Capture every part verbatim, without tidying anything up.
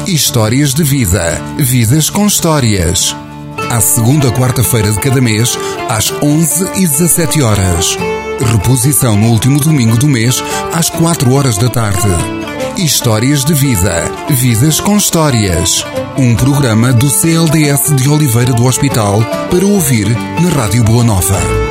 Histórias de vida. Vidas com histórias. À segunda quarta-feira de cada mês, às onze e dezassete horas. Reposição no último domingo do mês, às quatro horas da tarde. Histórias de vida. Vidas com histórias. Um programa do C L D S de Oliveira do Hospital para ouvir na Rádio Boa Nova.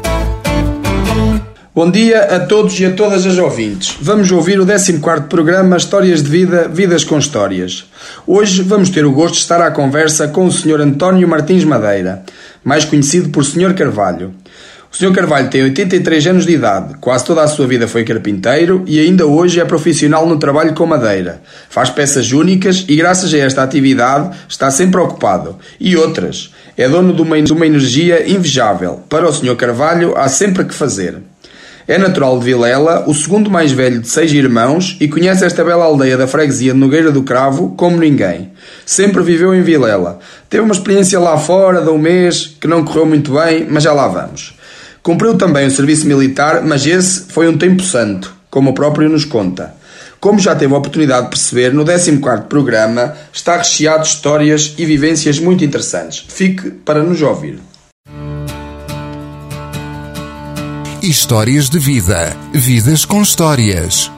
Bom dia a todos e a todas as ouvintes. Vamos ouvir o décimo quarto programa Histórias de Vida, Vidas com Histórias. Hoje vamos ter o gosto de estar à conversa com o senhor António Martins Madeira, mais conhecido por senhor Carvalho. O senhor Carvalho tem oitenta e três anos de idade, quase toda a sua vida foi carpinteiro e ainda hoje é profissional no trabalho com madeira. Faz peças únicas e graças a esta atividade está sempre ocupado. E outras. É dono de uma, de uma energia invejável. Para o senhor Carvalho há sempre que fazer. É natural de Vilela, o segundo mais velho de seis irmãos, e conhece esta bela aldeia da freguesia de Nogueira do Cravo como ninguém. Sempre viveu em Vilela. Teve uma experiência lá fora de um mês que não correu muito bem, mas já lá vamos. Cumpriu também o serviço militar, mas esse foi um tempo santo, como o próprio nos conta. Como já teve a oportunidade de perceber, no décimo quarto programa está recheado de histórias e vivências muito interessantes. Fique para nos ouvir. Histórias de vida. Vidas com histórias.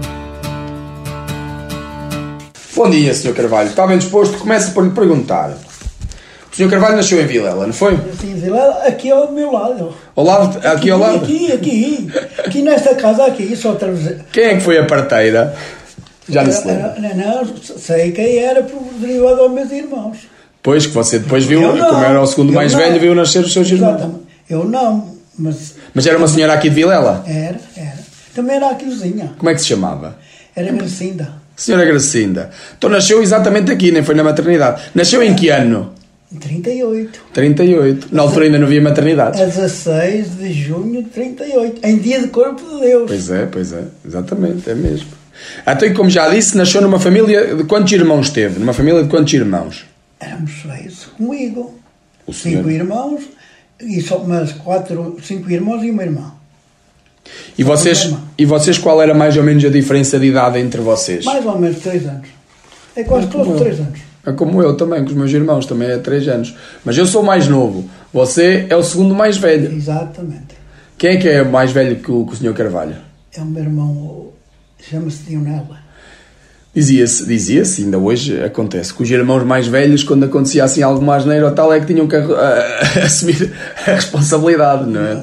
Bom dia, senhor Carvalho. Está bem disposto? Começo por lhe perguntar. O senhor Carvalho nasceu em Vilela, não foi? Sim, Vilela, aqui ao meu lado. Ao lado? Aqui, aqui ao lado? Aqui, aqui. Aqui nesta casa, aqui, só através. Quem é que foi a parteira? Já não se lembra. Não, não, sei quem era, por derivado aos meus irmãos. Pois, que você depois viu, Eu não, como era o segundo mais não. velho, viu nascer os seus irmãos. Exatamente. Eu não, mas... Mas era uma senhora aqui de Vilela? Era, era. Também era aqui vizinha. Como é que se chamava? Era Gracinda. Senhora Gracinda. Então nasceu exatamente aqui, nem foi na maternidade. Nasceu em que ano? trinta e oito. trinta e oito. Na altura ainda não havia maternidade. A dezasseis de junho de trinta e oito. Em dia de corpo de Deus. Pois é, pois é. Exatamente, é mesmo. Até que, como já disse, nasceu numa família de quantos irmãos teve? Numa família de quantos irmãos? Éramos seis comigo. O senhor... Cinco irmãos, e só, mas quatro, cinco irmãos e uma irmã. E vocês, e vocês, qual era mais ou menos a diferença de idade entre vocês? Mais ou menos três anos. É quase É todos três anos. É como eu também, com os meus irmãos, também é três anos. Mas eu sou mais novo. Você é o segundo mais velho. Exatamente. Quem é que é mais velho que o, que o senhor Carvalho? É o meu irmão, chama-se Dionela. Dizia-se, dizia-se, ainda hoje acontece, que os irmãos mais velhos, quando acontecia assim alguma asneira ou tal, é que tinham que a, a, a assumir a responsabilidade, não é?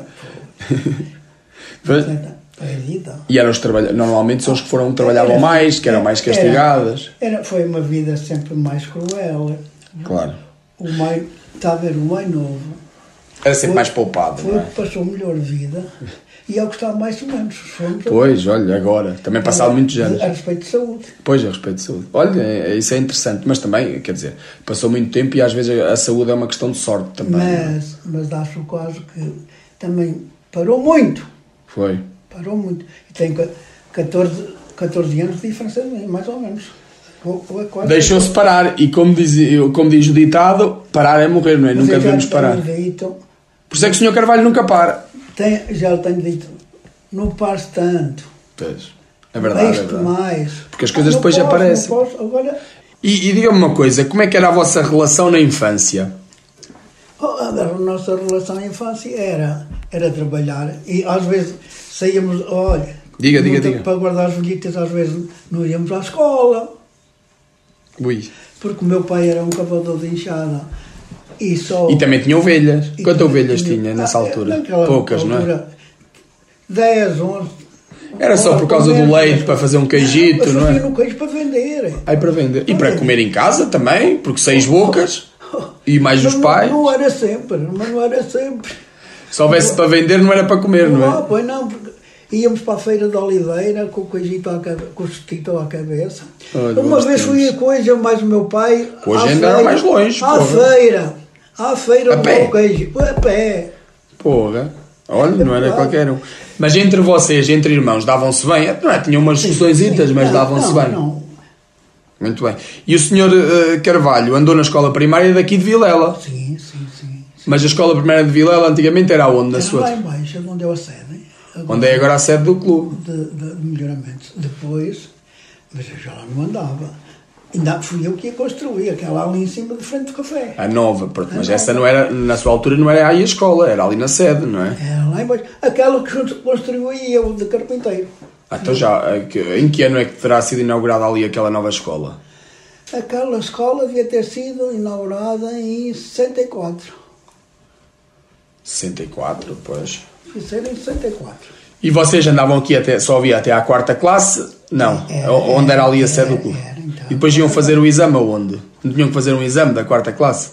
E eram os trabalha... normalmente são os que foram, trabalhavam era, mais, que eram mais castigadas. Era, era, foi uma vida sempre mais cruel. Claro. O mais, está a ver, o mais novo. Era sempre foi, mais poupado, foi não é? o que passou melhor vida e é o que está mais ou menos. Pois, olha, agora. Também passaram muitos anos. A respeito de saúde. Pois, a respeito de saúde. Olha, é, isso é interessante, mas também, quer dizer, passou muito tempo e às vezes a saúde é uma questão de sorte também. Mas, mas acho quase que também parou muito. Foi. Parou muito. E tem catorze, catorze anos de diferença, mais ou menos. Deixou-se parar. E como diz, como diz o ditado, parar é morrer, não é? Mas nunca devemos parar. Dito, por isso é que o senhor Carvalho nunca para. Tem, já lhe tenho dito, não pares tanto. Pois. É verdade, é verdade. Mais. Porque as coisas não depois posso, aparecem. Não posso, agora... E, e diga-me uma coisa, como é que era a vossa relação na infância? A nossa relação na infância era, era trabalhar e às vezes saíamos, olha, diga, diga, diga. Para guardar as velhitas, às vezes não íamos à escola. Ui. Porque o meu pai era um cavador de enxada e só... E também tinha ovelhas. Quantas ovelhas tinha, tinha nessa altura? Poucas, altura, não é? dez, onze. Era só por causa do leite, para fazer um queijito, não, não é? Eu queijo para vender. Aí para vender. E para comer em casa também, porque seis bocas e mais os pais. Não, não era sempre, mas não era sempre. Se houvesse para vender, não era para comer, não, não é? Pois não, porque íamos para a feira de Oliveira com o queijito à cabeça, com o cestito à cabeça. Olha, uma vez fui a coisa, mais o meu pai. Hoje ainda era mais longe. À porra. feira. À feira do meu queijo. A pé. Porra. Olha, não era qualquer um. Mas entre vocês, entre irmãos, davam-se bem? Não é? Tinham umas discussõezitas, mas davam-se bem. Não. Muito bem. E o senhor uh, Carvalho andou na escola primária daqui de Vilela? Sim, sim, sim. sim. Mas a escola primária de Vilela antigamente era onde? Na era sua... lá em baixo, onde é a sede. Agora, onde é agora a sede do clube. De, de, de melhoramentos. Depois, mas eu já lá não andava. Ainda fui eu que ia construir, aquela ali em cima de frente do café. A nova, porque, mas essa não era, na sua altura não era aí a escola, era ali na sede, não é? Era lá embaixo. Aquela que construí eu, de carpinteiro. Ah, então já, em que ano é que terá sido inaugurada ali aquela nova escola? Aquela escola devia ter sido inaugurada em sessenta e quatro. sessenta e quatro, pois. Isso era em sessenta e quatro. E vocês andavam aqui até, só havia até à quarta classe? Não, era, onde era ali a sede do clube? Era, então. E depois iam fazer o exame aonde? Não tinham que fazer um exame da quarta classe?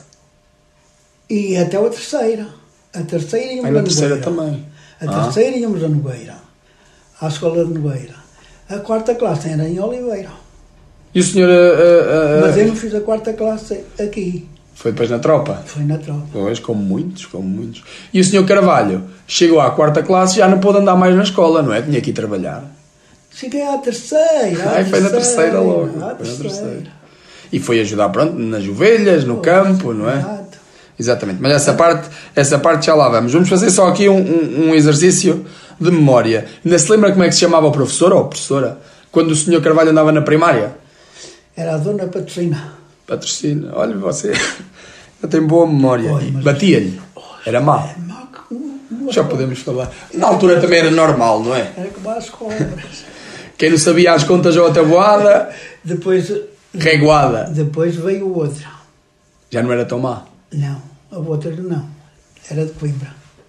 E até a terceira. A terceira íamos Aí a na Nogueira. terceira também. A Ah. terceira íamos a Nogueira. À escola de Nogueira. A quarta classe era em Oliveira. E o senhor... Uh, uh, uh, Mas eu não fiz a quarta classe aqui. Foi depois na tropa? Foi na tropa. Pois, como muitos, como muitos. E o senhor Carvalho chegou à quarta classe e já não pôde andar mais na escola, não é? Tinha que ir trabalhar. Cheguei à terceira. Ai, foi na terceira logo. Foi na terceira. E foi ajudar, pronto, nas ovelhas, no campo, não é? Exato. Exatamente. Mas essa parte, essa parte já lá vamos. Vamos fazer só aqui um, um, um exercício de memória. Ainda se lembra como é que se chamava o professor ou professora? Quando o senhor Carvalho andava na primária? Era a dona Patrocina. Patrocínio. Olha, você tem boa memória. Olha, mas- Batia-lhe. Era má. É má que- Já podemos falar. Na altura também era normal, não é? Era como as cobras. Quem não sabia as contas ou a tabuada, Depois, reguada. depois veio outra. Já não era tão má. Não, a outra não. Era de Coimbra.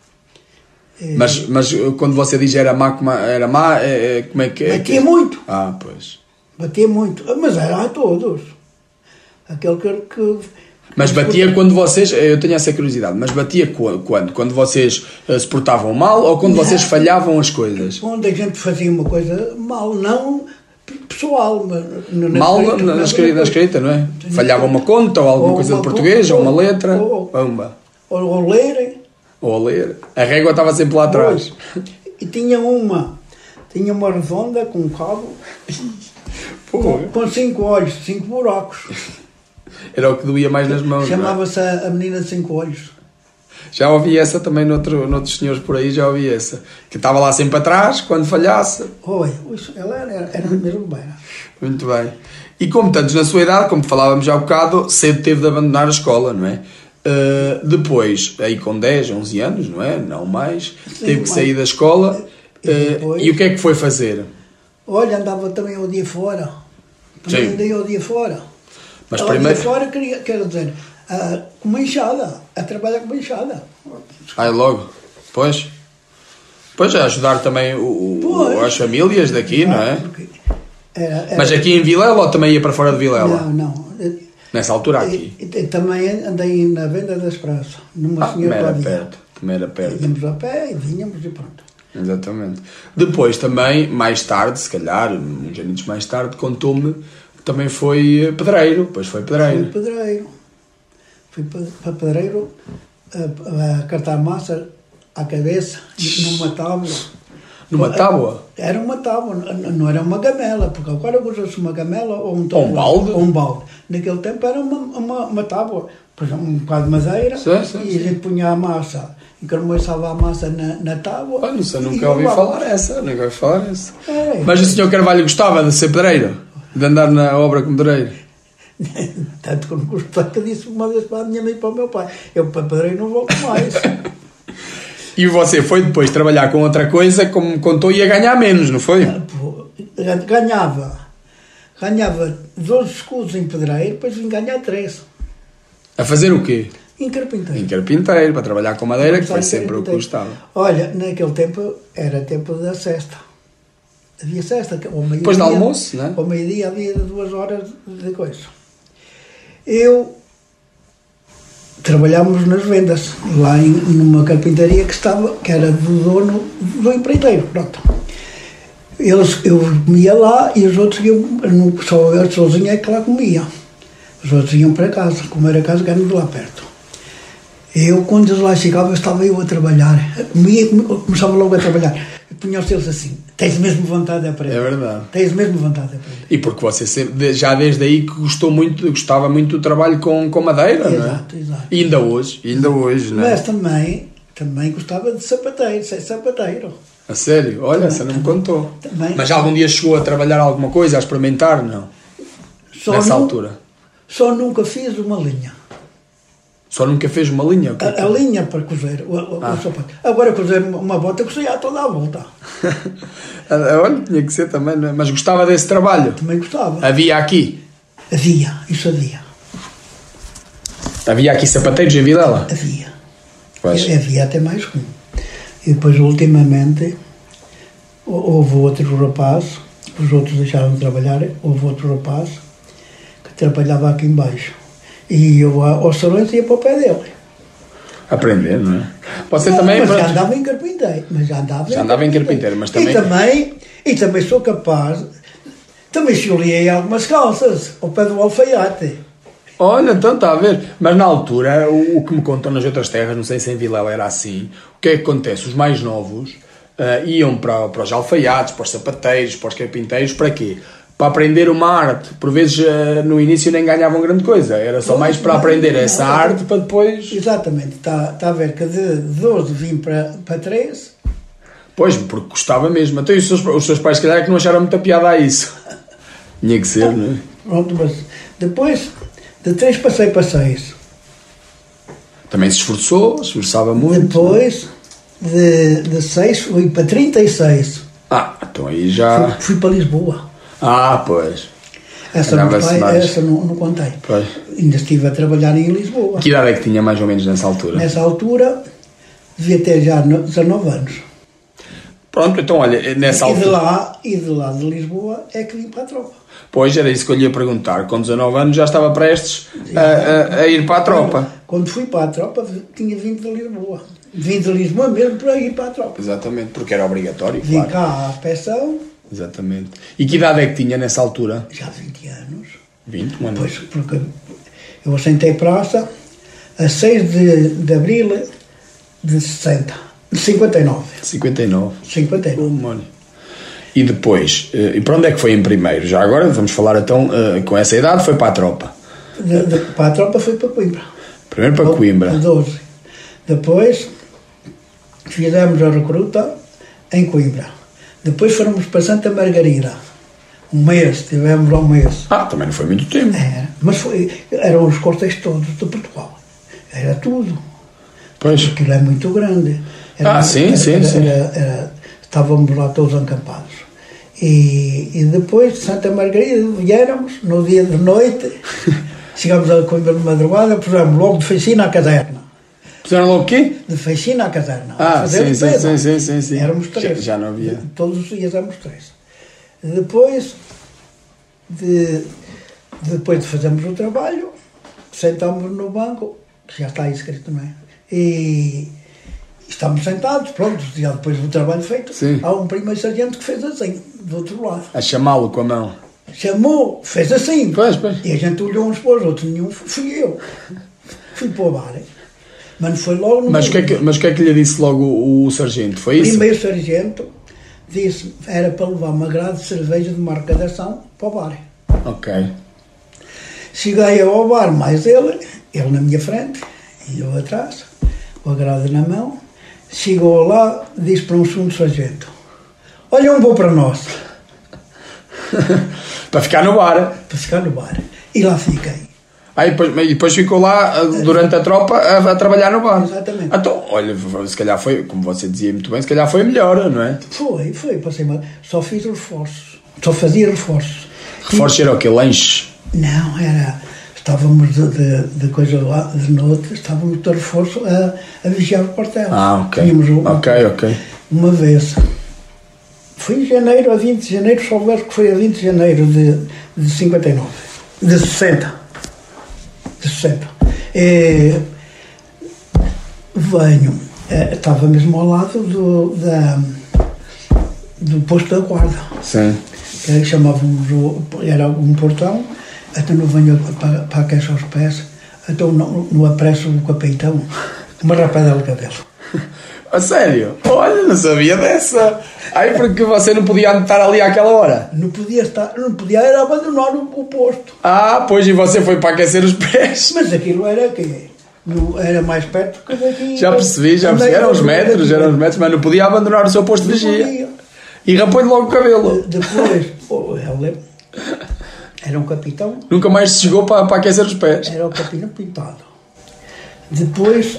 Eh, Mas, mas quando você diz era má, como era má, é, é, como é que é? Batia muito. Ah, pois. Batia muito. Mas era a todos. Aquele que... que Mas batia quando vocês, eu tenho essa curiosidade, mas batia quando? Quando, quando vocês eh, se portavam mal ou quando Não. vocês falhavam as coisas? Onde a gente fazia uma coisa mal, não pessoal, mas na Mal escrita, na, na, mas escrita, na escrita, não é? Falhava uma conta ou alguma Ou coisa de uma português conta, ou uma letra, ou- pumba. Ou, ou lerem. Ou a ler. A régua estava sempre lá atrás. E tinha uma, tinha uma redonda com um cabo, Pô, com, com cinco olhos, cinco buracos. era o que doía mais nas mãos. não é? Chamava-se a, a menina de cinco olhos. Já ouvi essa também noutro, noutros senhores por aí, já ouvi essa. Que estava lá sempre atrás, quando falhasse. Olha, isso, ela era, era, era mesmo bem. Muito bem. E como tantos na sua idade, como falávamos já há um bocado, cedo teve de abandonar a escola, não é? Uh, depois, aí com dez, onze anos, não é? Não mais, Sim, teve que mais. sair da escola. E uh, depois- e o que é que foi fazer? Olha, andava também ao dia fora. Também Sim. andei ao dia fora. Mas Ao primeiro. dia fora, queria, quero dizer, ah, com uma enxada, a trabalhar com uma enxada. Ai, logo. Pois. Pois, a ajudar também o, o- Pois. as famílias daqui, não é? Porque Era, era, Mas aqui em Vilela ou também ia para fora de Vilela? Não, não. Nessa altura aqui. E, e, também andei na venda da Esperança, numa Ah, também senhora era Claudia. perto. Também era perto. Íamos a pé e vinhamos e pronto. Exatamente. Depois também, mais tarde, se calhar, uns anos mais tarde, contou-me que também foi pedreiro. Depois foi Fui pedreiro. pedreiro. Fui pa- para pedreiro a, a cartar massa à cabeça, numa tábua. Numa tábua? Era uma tábua, n- não era uma gamela, porque agora usa-se uma gamela ou um Ou um balde. Ou um balde. Naquele tempo era uma, uma, uma tábua, por exemplo, um bocado de madeira, Sim, sim, e sim. a gente punha a massa, encarmoçava a massa na, na tábua. Olha, não sei, e nunca ouvi levava. falar essa. Nunca ouvi falar essa. É. Mas o senhor Carvalho gostava de ser pedreiro? De andar na obra como pedreiro? Tanto que eu não gostei que eu disse uma vez para a minha mãe e para o meu pai: eu para pedreiro não volto mais. E você foi depois trabalhar com outra coisa, como me contou, ia ganhar menos, não foi? Pô, ganhava, ganhava doze escudos em pedreiro, depois vim ganhar três A fazer o quê? em carpinteiro. Em carpinteiro, para trabalhar com madeira, que foi Começar em sempre o que carpinteiro. gostava. Olha, naquele tempo era tempo da sexta. Havia sexta, que ao meio-dia. Depois do almoço, não é? Ao meio-dia havia duas horas de coisa. Eu trabalhámos nas vendas, lá em, numa carpintaria que estava, que era do dono do empreiteiro, pronto. Eles, eu comia lá e os outros iam, não, só eu sozinho é que lá comia. Os outros iam para casa, comer a casa que era de lá perto. Eu, quando eles lá chegavam, estava eu a trabalhar. Comia, começava logo a trabalhar. Punha-os eles assim: tens mesmo vontade de aprender. É verdade. Tens mesmo vontade de aprender. E porque você sempre, já desde aí que gostou muito, gostava muito do trabalho com, com madeira, não é? Exato, exato. E ainda hoje, e ainda hoje, não é? Mas também, também gostava de sapateiro, ser sapateiro. A sério? Olha, essa não me contou. Também. Mas algum dia chegou a trabalhar alguma coisa, a experimentar, não? Só nessa nu- altura? Só nunca fiz uma linha. Só nunca fez uma linha? O que é que- A, a linha para cozer o, o, Ah. o sapato. Agora cozer uma, uma bota, cozia a toda a volta. Olha, tinha que ser também, não é? Mas gostava desse trabalho? Também gostava. Havia aqui? Havia, isso havia. Havia aqui sapateiros em Vilela? Havia. Pois. E havia até mais um. E depois, ultimamente, hou- houve outro rapaz, os outros deixaram de trabalhar, houve outro rapaz que trabalhava aqui embaixo. E eu, aos salões, ia para o pé dele. Aprender, não é? Você Não, também... mas já pronto. andava em carpinteiro. Mas já andava, Já andava em carpinteiro, mas também- E também, e também sou capaz... Também escolhi algumas calças, ao pé do alfaiate. Olha, então está a ver. Mas na altura, o, o que me contam nas outras terras, não sei se em Vilela era assim, o que é que acontece? Os mais novos ah, iam para, para os alfaiates, para os sapateiros, para os carpinteiros, para quê? Para aprender uma arte. Por vezes, ah, no início nem ganhavam grande coisa. Era só mais para aprender essa arte, para depois... Exatamente. Está, está a ver que de doze vim para, para treze. Pois, porque gostava mesmo. Até os seus, os seus pais, se calhar, é que não acharam muita piada a isso. Tinha que ser, não é? Pronto, mas depois de três passei para seis. Também se esforçou, se esforçava muito. Depois de, de seis fui para trinta e seis. Ah, então aí já... Fui, fui para Lisboa. Ah, pois. Essa, não, Andava-se pai, mais. essa não, não contei. Pois. Ainda estive a trabalhar em Lisboa. Que idade é que tinha mais ou menos nessa altura? Nessa altura devia ter já no- dezanove anos. Pronto, então olha, nessa E de altura... lá, e de lá de Lisboa é que vim para a tropa. Pois, era isso que eu lhe ia perguntar. Com dezanove anos já estava prestes a, a- a ir para a tropa. Quando fui para a tropa, tinha vindo de Lisboa. Vim de Lisboa mesmo para ir para a tropa. Exatamente, porque era obrigatório, Vim claro. cá à inspeção, Exatamente. E que idade é que tinha nessa altura? já há vinte anos. vinte, um ano. Pois, porque eu assentei praça a seis de, de abril de sessenta, de cinquenta e nove. cinquenta e nove. cinquenta e nove. Oh, olha. E depois, eh, e para onde é que foi em primeiro? Já agora, vamos falar então, eh, com essa idade, foi para a tropa. De, de, para a tropa foi para Coimbra. Primeiro para Coimbra. A doze. Depois fizemos a recruta em Coimbra. Depois fomos para Santa Margarida. Um mês, tivemos lá um mês. Ah, também não foi muito tempo. Era, mas foi, eram os quartéis todos de Portugal. Era tudo. Pois. Aquilo é muito grande. Ah, sim, era, sim, era, sim. era- era- estávamos lá todos acampados. E, e depois de Santa Margarida viéramos, no dia de noite, chegámos a Coimbra de madrugada, pusemos logo de faxina à caserna. Puseram logo o quê? De faxina à caserna. Ah, Fazer sim, sim, pedra. sim, sim, sim, sim. Éramos três. Já- já não havia. Todos os dias éramos três. Depois de, depois de fazermos o trabalho, sentámos no banco, que já está aí escrito, não é? E estamos sentados, pronto, já depois do trabalho feito, Sim. há um primeiro sargento que fez assim, do outro lado. A chamá-lo com a mão. Chamou, fez assim. Pois, pois. E a gente olhou uns para os outros, nenhum, fui eu. Fui para o bar. hein? Mas não foi logo no Mas o que, é que, mas o que é que lhe disse logo o, o sargento? Foi isso? primeiro sargento disse era para levar uma grade de cerveja de marcação para o bar. Ok. Cheguei ao bar, mais ele, ele na minha frente e eu atrás, com a grade na mão. Chegou lá, disse para um segundo sargento: olha, um voo para nós, Para ficar no bar. para ficar no bar. E lá fiquei. Aí depois, e depois ficou lá uh, durante a tropa a, a trabalhar no bar. Exatamente. Então, olha, se calhar foi, como você dizia muito bem, se calhar foi melhor, não é? Foi, foi, passei mal. Só fiz reforços, só fazia reforços. Reforço era o quê? Lanches? Não, era. Estávamos de, de, de coisa lá, de noite, estávamos de reforço a, a vigiar o quartel. Ah, ok. Tínhamos um- Ok, ok. Uma vez, foi em janeiro, a vinte de janeiro, só ver que foi a vinte de janeiro de, de cinquenta e nove, de sessenta. De sessenta. E, venho, eh, estava mesmo ao lado do, da, do posto da guarda. Sim. Que chamávamos, o, era um portão, até não venho para, para aquecer os pés, então não, não apresso o capitão, uma rapadela de cabelo. A sério? Olha, não sabia dessa. Aí porque você não podia estar ali àquela hora. Não podia estar, não podia era abandonar o, o posto. Ah, pois, e você foi para aquecer os pés. Mas aquilo era que não, era mais perto que daqui. Já percebi, já percebi. Eram os metros, eram os metros, mas não podia abandonar o seu posto de Não vigia. podia. E rapou-lhe logo o cabelo. Depois, oh, ela, Era um capitão. Nunca mais se chegou para, para aquecer os pés. Era o capitão pintado. Depois,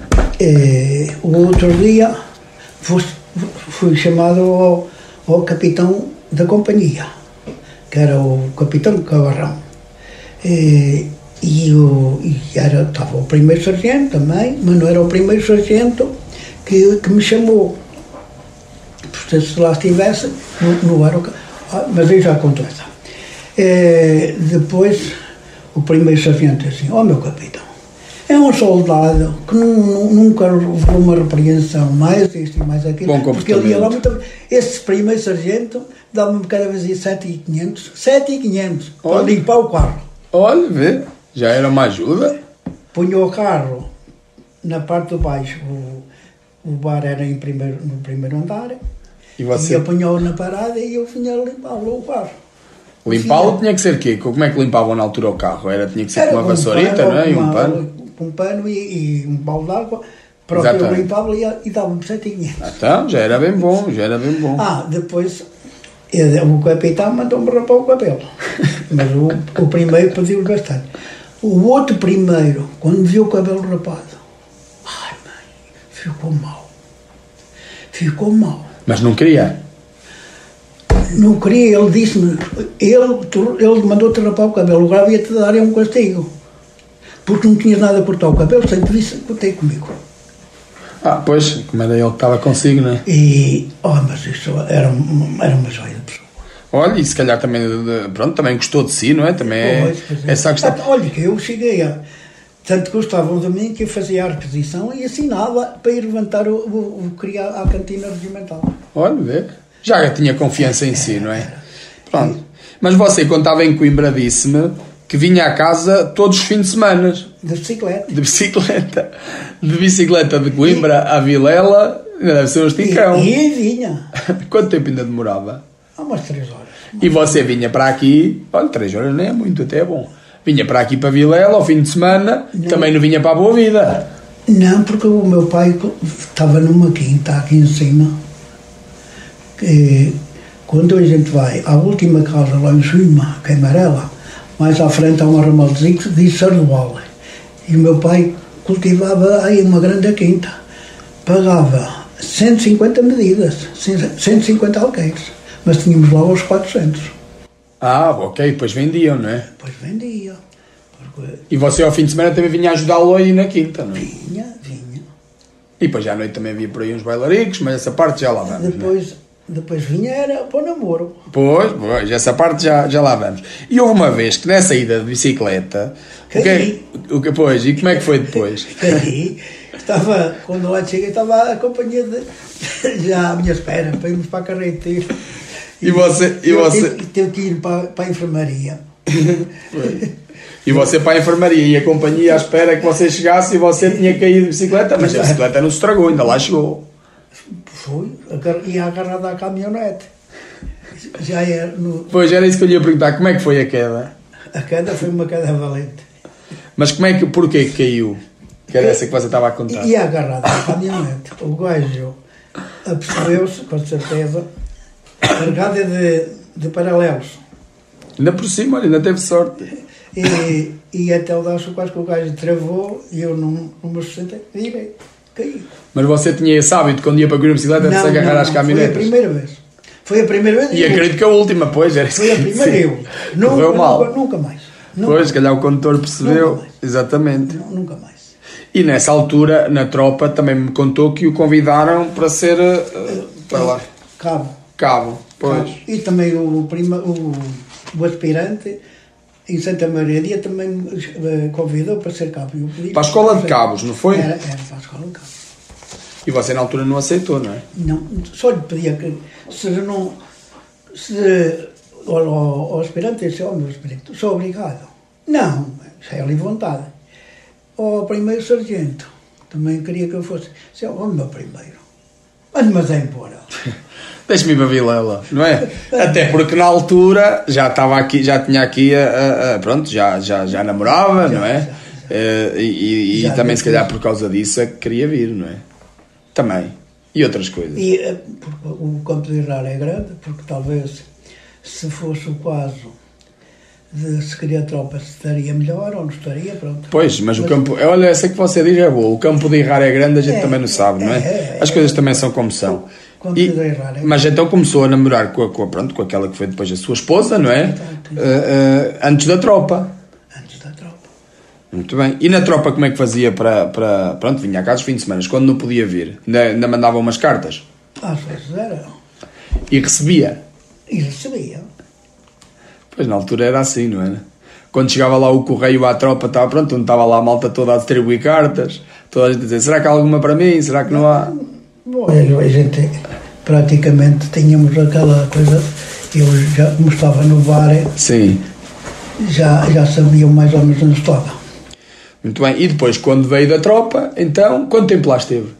eh, o outro dia, fui, fui chamado ao, ao capitão da companhia, que era o capitão Cabarrão. Eh, e o, e era, estava o primeiro sargento também, mas não era o primeiro sargento que, que me chamou. Porque se lá estivesse, não, não era o... Ah, mas aí já conto essa. Eh, depois, o primeiro sargento disse assim: ó, meu capitão, é um soldado que não, não, nunca levou uma repreensão, mais isto e mais aquilo. Bom, porque ele ia lá muito. Esse primeiro sargento dava-me cada vez sete mil e quinhentos. sete mil e quinhentos para limpar o carro. Olha, vê, já era uma ajuda. Punha o carro na parte de baixo, o, o bar era em primeiro, no primeiro andar, e você? E eu punha-o na parada e eu vinha limpá-lo o carro. Limpá-lo tinha que ser quê? Como é que limpavam na altura o carro? Era, tinha que ser Era com uma um vassourita, pano, não é? E um uma- pano. Um pano e, e um balde de água. Pronto, eu Exatamente. limpava e, e dava-me sete mil e quinhentos. Então, já era bem bom, já era bem bom. Ah, depois ele- o capitão mandou-me rapar o cabelo. Mas o, o primeiro pediu bastante. O outro primeiro, quando viu o cabelo rapado, ai mãe, ficou mal. Ficou mal. Mas não queria. Não queria, ele disse-me, ele, tu- ele mandou-te rapar o cabelo, agora ia-te dar um castigo. Porque não tinhas nada a cortar o cabelo, sempre disse, cortei comigo. Ah, pois, como era ele que estava consigo, não é? E, oh, mas isso era, um- era uma joia de pessoa. Olha, e se calhar também, de- pronto, também gostou de si, não é? Também é, Pois, pois é. essa a questão. Ah, olha, que eu cheguei a... Tanto gostavam de mim que eu fazia a requisição e assinava para ir levantar o, o, o criar a cantina regimental. Olha, vê. Já tinha confiança em si, não é? Pronto. Mas você, quando estava em Coimbra, disse-me que vinha à casa todos os fins de semana. De bicicleta. De bicicleta. De bicicleta de Coimbra à Vilela, ainda deve ser um esticão. E, e vinha. Quanto tempo ainda demorava? Há umas três horas. E você vinha para aqui, olha, três horas nem é muito, até é bom. Vinha para aqui para Vilela ao fim de semana, Não. também não vinha para a Boa Vida. Não, porque o meu pai estava numa quinta aqui em cima. Que, quando a gente vai à última casa lá em cima, que é amarela, mais à frente há um ramalzinho que diz Sardoala. E o meu pai cultivava aí uma grande quinta. Pagava cento e cinquenta medidas, cento e cinquenta alqueires. Mas tínhamos lá os quatrocentos. Ah, ok, depois vendiam, não é? Depois vendia. Porque E você ao fim de semana também vinha ajudá-lo aí na quinta, não é? vinha, vinha. E depois já à noite também havia por aí uns bailaricos, mas essa parte já lá vamos, não é? Depois, depois vinha era para o namoro. Pois, pois, essa parte já, já lá vamos. E houve uma vez que nessa ida de bicicleta, o que, é- o que, pois, e como é que foi depois? Aí, estava, quando lá cheguei, estava a companhia de, já à minha espera, para irmos para a carreira de tiro. E você- e eu você- Tive, tive que ir para, para a enfermaria. E você para a enfermaria e a companhia à espera que você chegasse e você tinha que ir de bicicleta, mas a bicicleta não se estragou, ainda lá chegou. Fui, agar- ia agarrada à caminhonete. Já é no, Pois, era isso que eu lhe ia perguntar, como é que foi a queda? a queda foi uma queda valente. Mas como é que, porquê que caiu? Que era essa que você estava a contar. Ia agarrada à caminhonete. O gajo apercebeu-se, com certeza, carregada de, de paralelos. Ainda por cima, olha, ainda teve sorte. E, e até o daço quase que o gajo travou e eu não, não me sustentei. Virei, caí. Mas você tinha esse hábito, quando ia para correr de bicicleta, de se agarrar às caminhonetas? Foi a primeira vez. Foi a primeira vez E acredito que a última, pois, era isso Foi a que eu ia primeira dizer. eu. Nunca, Correu mal. Nunca, nunca mais. Nunca, Pois, se calhar o condutor percebeu. Nunca mais. Exatamente. nu- nunca mais. E nessa altura, na tropa, também me contou que o convidaram para ser uh, para lá, Cabo. cabo. Pois. Cabo. E também o, prima, o, o aspirante em Santa Maria também me eh, convidou para ser cabo. Eu pedi- Para a escola de cabos, não foi? Era, era para a escola de cabos. E você na altura não aceitou, não é? Não, só lhe pedia que se não. Se ao, ao, ao aspirante disse, ó meu aspirante, sou obrigado. Não, isso é ali vontade. Ao primeiro sargento, também queria que eu fosse. Disse, ó meu primeiro, mas é embora. Deixe-me ir para Vilela, não é? Até porque na altura já estava aqui, já tinha aqui, a, a- a- pronto, já, já, já namorava, não é? já, já. Eh, e e- e Já também se depois- calhar por causa disso é que queria vir, não é? Também. E outras coisas. E eh, porque o campo de Irrar é grande, porque talvez se fosse o caso de se queria a tropa, se estaria melhor ou não estaria, pronto. Pois, mas, mas o campo, olha, essa que você diz é boa, o campo de errar é grande, a gente é, também não sabe, não é? é As coisas é, também são como são. E, errar, é mas então começou a namorar com, a, com, a, pronto, com aquela que foi depois a sua esposa, não é? Uh, uh, antes da tropa. Antes da tropa. Muito bem. E na tropa como é que fazia para... para pronto, vinha a casa os fins de semana, quando não podia vir? Ainda, ainda mandava umas cartas? Às vezes era. E recebia? E recebia. Pois, na altura era assim, não era? Quando chegava lá o correio à tropa, estava pronto, onde estava lá a malta toda a distribuir cartas, toda a gente a dizer, será que há alguma para mim? Será que não há? Bom, a gente praticamente tínhamos aquela coisa, eu já, como estava no bar, sim, já, já sabiam mais ou menos onde estava. Muito bem, e depois quando veio da tropa, então, quanto tempo lá esteve?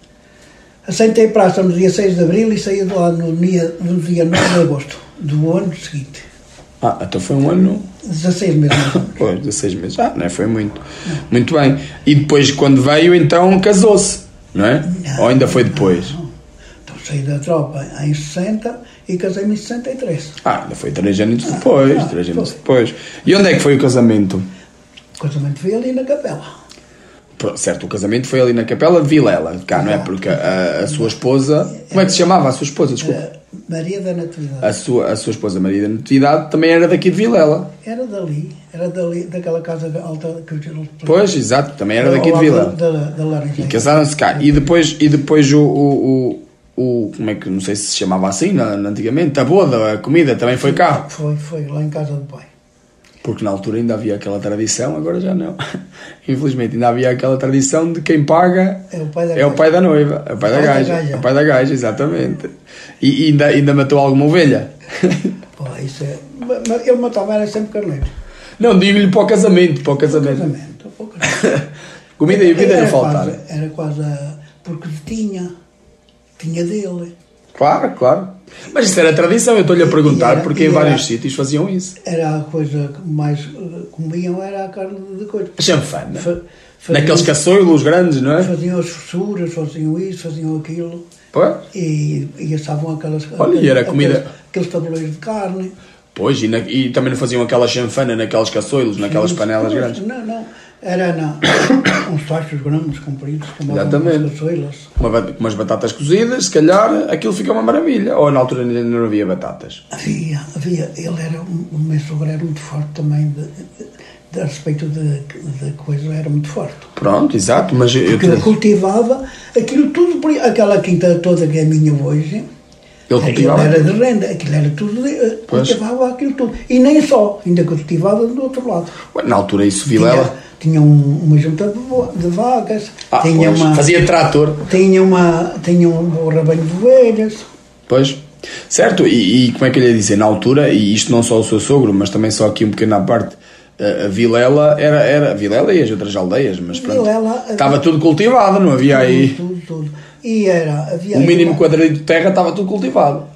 Assentei praça no dia seis de abril e saí de lá no dia, no dia nove de agosto do ano seguinte. Ah, então foi um ano... dezasseis meses. Pois, dezasseis meses. Ah, não é? Foi muito. Não. Muito bem. E depois, quando veio, então, casou-se, não é? Não, ou ainda foi depois? Não, não. Então saí da tropa em sessenta e casei-me em sessenta e três. Ah, ainda foi três anos depois. Ah, três anos depois. E onde é que foi o casamento? O casamento foi ali na capela. Certo, o casamento foi ali na capela de Vilela, cá, não é? Porque a, a sua esposa... Como é que se chamava a sua esposa? Desculpa. Maria da Natividade. A sua, a sua esposa Maria da Natividade também era daqui de Vilela. Era dali, era dali, daquela casa alta que eu já não... Pois, exato, também era daqui de Vilela. Da, da, da Laranjeira. E casaram-se cá. E depois, e depois o, o, o, o... Como é que... Não sei se se chamava assim na, antigamente. A boda, a comida também foi cá. Foi, foi, lá em casa do pai. Porque na altura ainda havia aquela tradição, agora já não. Infelizmente ainda havia aquela tradição de quem paga é o pai da, é o pai da noiva, é o pai, o pai da, gaja, da gaja. É o pai da gaja, exatamente. E, e ainda, ainda matou alguma ovelha? Pô, isso é... Ele matava, era sempre carneiro. Não, digo-lhe para o casamento, para o casamento. Para o casamento, para o casamento. Comida e bebida não faltaram. Era quase, a, porque tinha, tinha dele. Claro, claro. Mas isso era tradição, eu estou-lhe a perguntar, era, porque em era, vários sítios faziam isso. Era a coisa que mais comiam, era a carne de coisa. A chanfana. Fa, naqueles caçoilos grandes, não é? Faziam as fessuras, faziam isso, faziam aquilo. Pois? E, e assavam aquelas... Olha, aquelas, e era comida... Aqueles, aqueles tabuleiros de carne. Pois, e, na, e também não faziam aquela chanfana naqueles caçoilos, naquelas Sim, panelas não, grandes? Não, não. Era na, uns tachos grandes, compridos, exatamente. Uma, umas batatas cozidas, se calhar aquilo fica uma maravilha. Ou na altura ainda não havia batatas? Havia, havia. Ele era, o meu sogro era muito forte também, de, de, de, a respeito de, de coisa, era muito forte. Pronto, exato. Mas eu, Porque eu ele cultivava aquilo tudo, por, aquela quinta toda que é minha hoje. Ele cultivava? Aquilo era de renda, aquilo era tudo, de, cultivava aquilo tudo. E nem só, ainda cultivava do outro lado. Ué, na altura isso, Vilela... Tinha um, uma junta de, de vacas, ah, tinha pois, uma, fazia trator, tinha, uma, tinha um rebanho de ovelhas. Pois, certo, e, e como é que eu lhe ia dizer, na altura, e isto não só o seu sogro, mas também só aqui um pequeno à parte, a, a Vilela era, era a Vilela e as outras aldeias, mas pronto, Vilela, estava tudo cultivado, não havia tudo, aí tudo, tudo. E era, havia o mínimo uma... quadradinho de terra, estava tudo cultivado.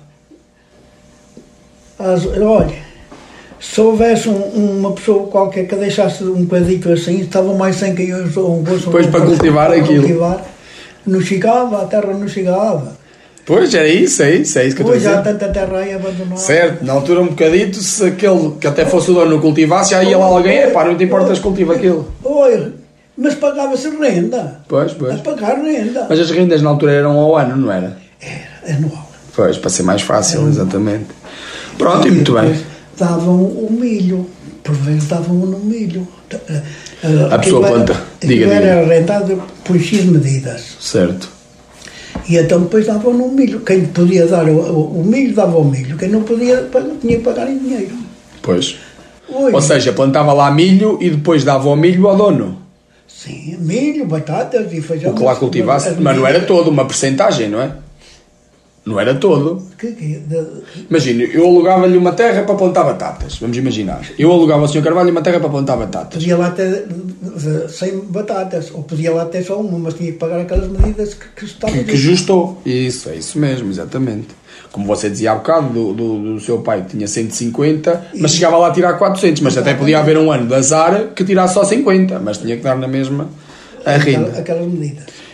As, olha, se houvesse um, uma pessoa qualquer que deixasse um bocadito assim, estava mais sem quem eu sou um gosto. Pois, para cultivar para aquilo. Cultivar, não chegava, a terra não chegava. Pois, era isso, é isso, é isso que eu estou a dizer. Pois, já tanta terra aí abandonada. Certo, na altura um bocadito, se aquele que até fosse o dono não cultivasse, já ia lá alguém, é pá, não te importas, cultiva aquilo. Oi, mas pagava-se renda. Pois, pois. A pagar renda. Mas as rendas na altura eram ao ano, não era? Era, anual. Pois, para ser mais fácil, era exatamente. Pronto, e muito bem. Davam o milho, por vezes davam no milho. A pessoa planta, diga, diga. Era arrendado por X medidas. Certo. E então depois davam no milho. Quem podia dar o, o, o milho, dava o milho. Quem não podia, tinha que pagar em dinheiro. Pois. Oi. Ou seja, plantava lá milho e depois dava o milho ao dono. Sim, milho, batatas e feijão. O que lá cultivasse, mas não era todo, uma percentagem, não é? Não era todo. Que, que, de... Imagina, eu alugava-lhe uma terra para plantar batatas. Vamos imaginar. Eu alugava ao senhor Carvalho uma terra para plantar batatas. Podia lá ter cem batatas, ou podia lá ter só uma, mas tinha que pagar aquelas medidas que, que estavam... Que, que justou. Isso, é isso mesmo, exatamente. Como você dizia há bocado, do, do, do seu pai que tinha cento e cinquenta, e... mas chegava lá a tirar quatrocentos, mas até podia haver um ano de azar que tirasse só cinquenta, mas tinha que dar na mesma a renda. Aquelas medidas.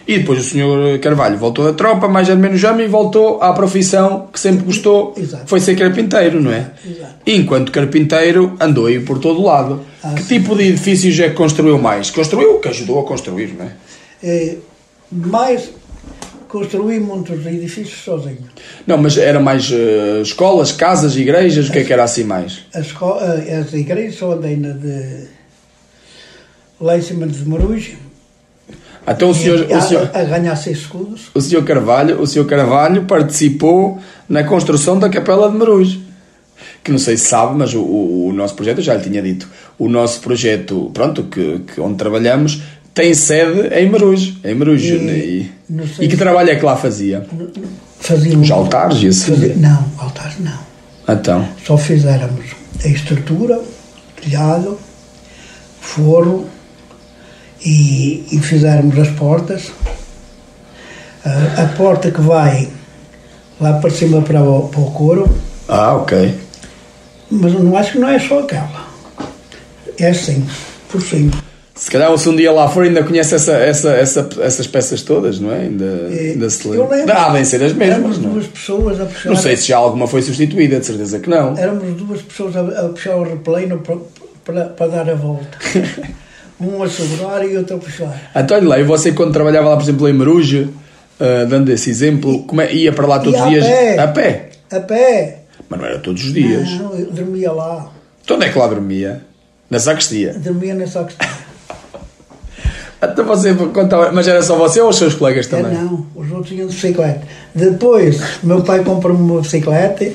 E depois o senhor Carvalho voltou da tropa, mais ou menos já, e voltou à profissão que sempre gostou, Exato. Foi ser carpinteiro, não é? Exato. E enquanto carpinteiro andou aí por todo lado. Ah, que sim. tipo de edifícios é que construiu mais? Construiu o que ajudou a construir, não é? É, mas construí muitos edifícios sozinho. Não, mas era mais uh, escolas, casas, igrejas, o que é que era assim mais? As, esco- as igrejas só andei na de lá em cima de Marujo. Então o senhor, o senhor, a, a ganhar seis escudos. o senhor Carvalho, o senhor Carvalho participou na construção da Capela de Marujo. Que não sei se sabe, mas o, o, o nosso projeto, eu já lhe tinha dito, o nosso projeto, pronto, que, que onde trabalhamos, tem sede em Marujo. Em Marujo. E- E, não sei e que se- trabalho é que lá fazia? Fazíamos Os altares e assim? fazia- Não, altares não. Então, Só fizéramos a estrutura, telhado, forro e, e fizéramos as portas. A, a porta que vai lá para cima para o, para o coro, ah, ok. mas eu não acho que não é só aquela. É assim, por cima. Se calhar se um dia lá for ainda conhece essa, essa, essa, essas peças todas, não é? Ainda, É, ainda se eu lembra. lembro. Ah, devem ser as mesmas, Éramos não é? duas pessoas a puxar. Não sei se já alguma foi substituída, de certeza que não. Éramos duas pessoas a, a puxar o repleno para, para, para dar a volta. Um a segurar e outro a puxar. Então, olha lá, e você quando trabalhava lá, por exemplo, em Marujo, uh, dando esse exemplo, como é, ia para lá todos E os a dias? pé. A pé? A pé. Mas não era todos os dias. Não, eu dormia lá. Então onde é que lá dormia? Na sacristia. Dormia nessa questão. Então você contava, mas era só você ou os seus colegas É, também? não, os outros iam de bicicleta. Depois, meu pai comprou-me uma bicicleta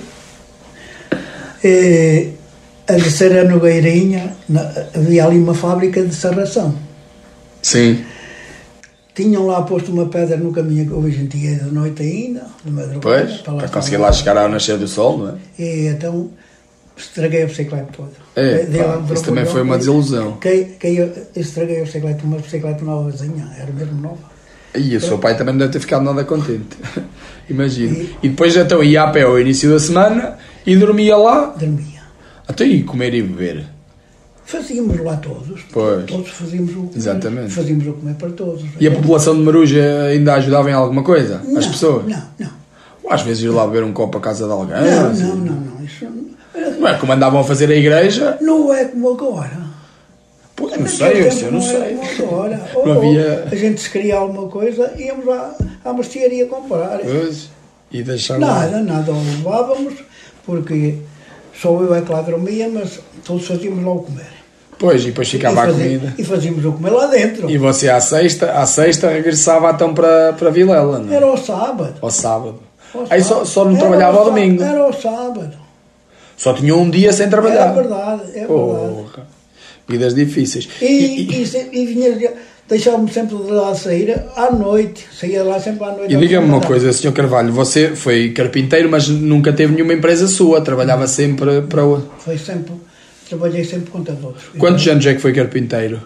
e, a descer a Nogueirinha, na, havia ali uma fábrica de serração. Sim. Tinham lá posto uma pedra no caminho que hoje em dia é de noite ainda, de madrugada. Pois, para conseguir lá chegar ao nascer do sol, não é? E então estraguei a bicicleta toda. É, Dei pá, lá um isso também tropolhão, foi uma caí- desilusão. caí- caí- estraguei a bicicleta, uma bicicleta novazinha, era mesmo nova. E o seu pai também não deve ter ficado nada contente. Imagino. E depois então ia a pé ao início da semana e dormia lá. Dormia. Até ia comer e beber. Fazíamos lá todos. Pois. Todos fazíamos o comer. Exatamente. Fazíamos o comer para todos. E a população de Maruja ainda ajudava em alguma coisa? Não, As pessoas? Não, não. Ou às vezes ir lá beber um copo à casa de alguém? Não, assim. não, não, não. Isso Não é como andavam a fazer a igreja? não é como agora. Pois, não Naquele sei, tempo isso eu não é sei. como agora. Não Ou- havia- A gente se queria alguma coisa, íamos à, à mercearia comprar. Pois, e deixar lá. Nada, nada o levávamos, porque só eu é que lá dormia, mas todos fazíamos lá o comer. Pois, e depois ficava e a fazia- comida. E fazíamos o comer lá dentro. E você à sexta, à sexta regressava então para, para Vilela, não é? Era ao sábado. Ao sábado. Ao Aí só, sábado. só não Era trabalhava ao sá- domingo. Era ao sábado. Só tinha um dia sem trabalhar. É verdade, é verdade. Porra. Vidas difíceis. E, e, e, e vinha, deixava-me sempre de lá sair à noite. Saía lá sempre à noite. E diga-me uma coisa, senhor Carvalho, você foi carpinteiro, mas nunca teve nenhuma empresa sua, trabalhava sempre para o... Foi sempre, trabalhei sempre contra os outros. Quantos anos é que foi carpinteiro?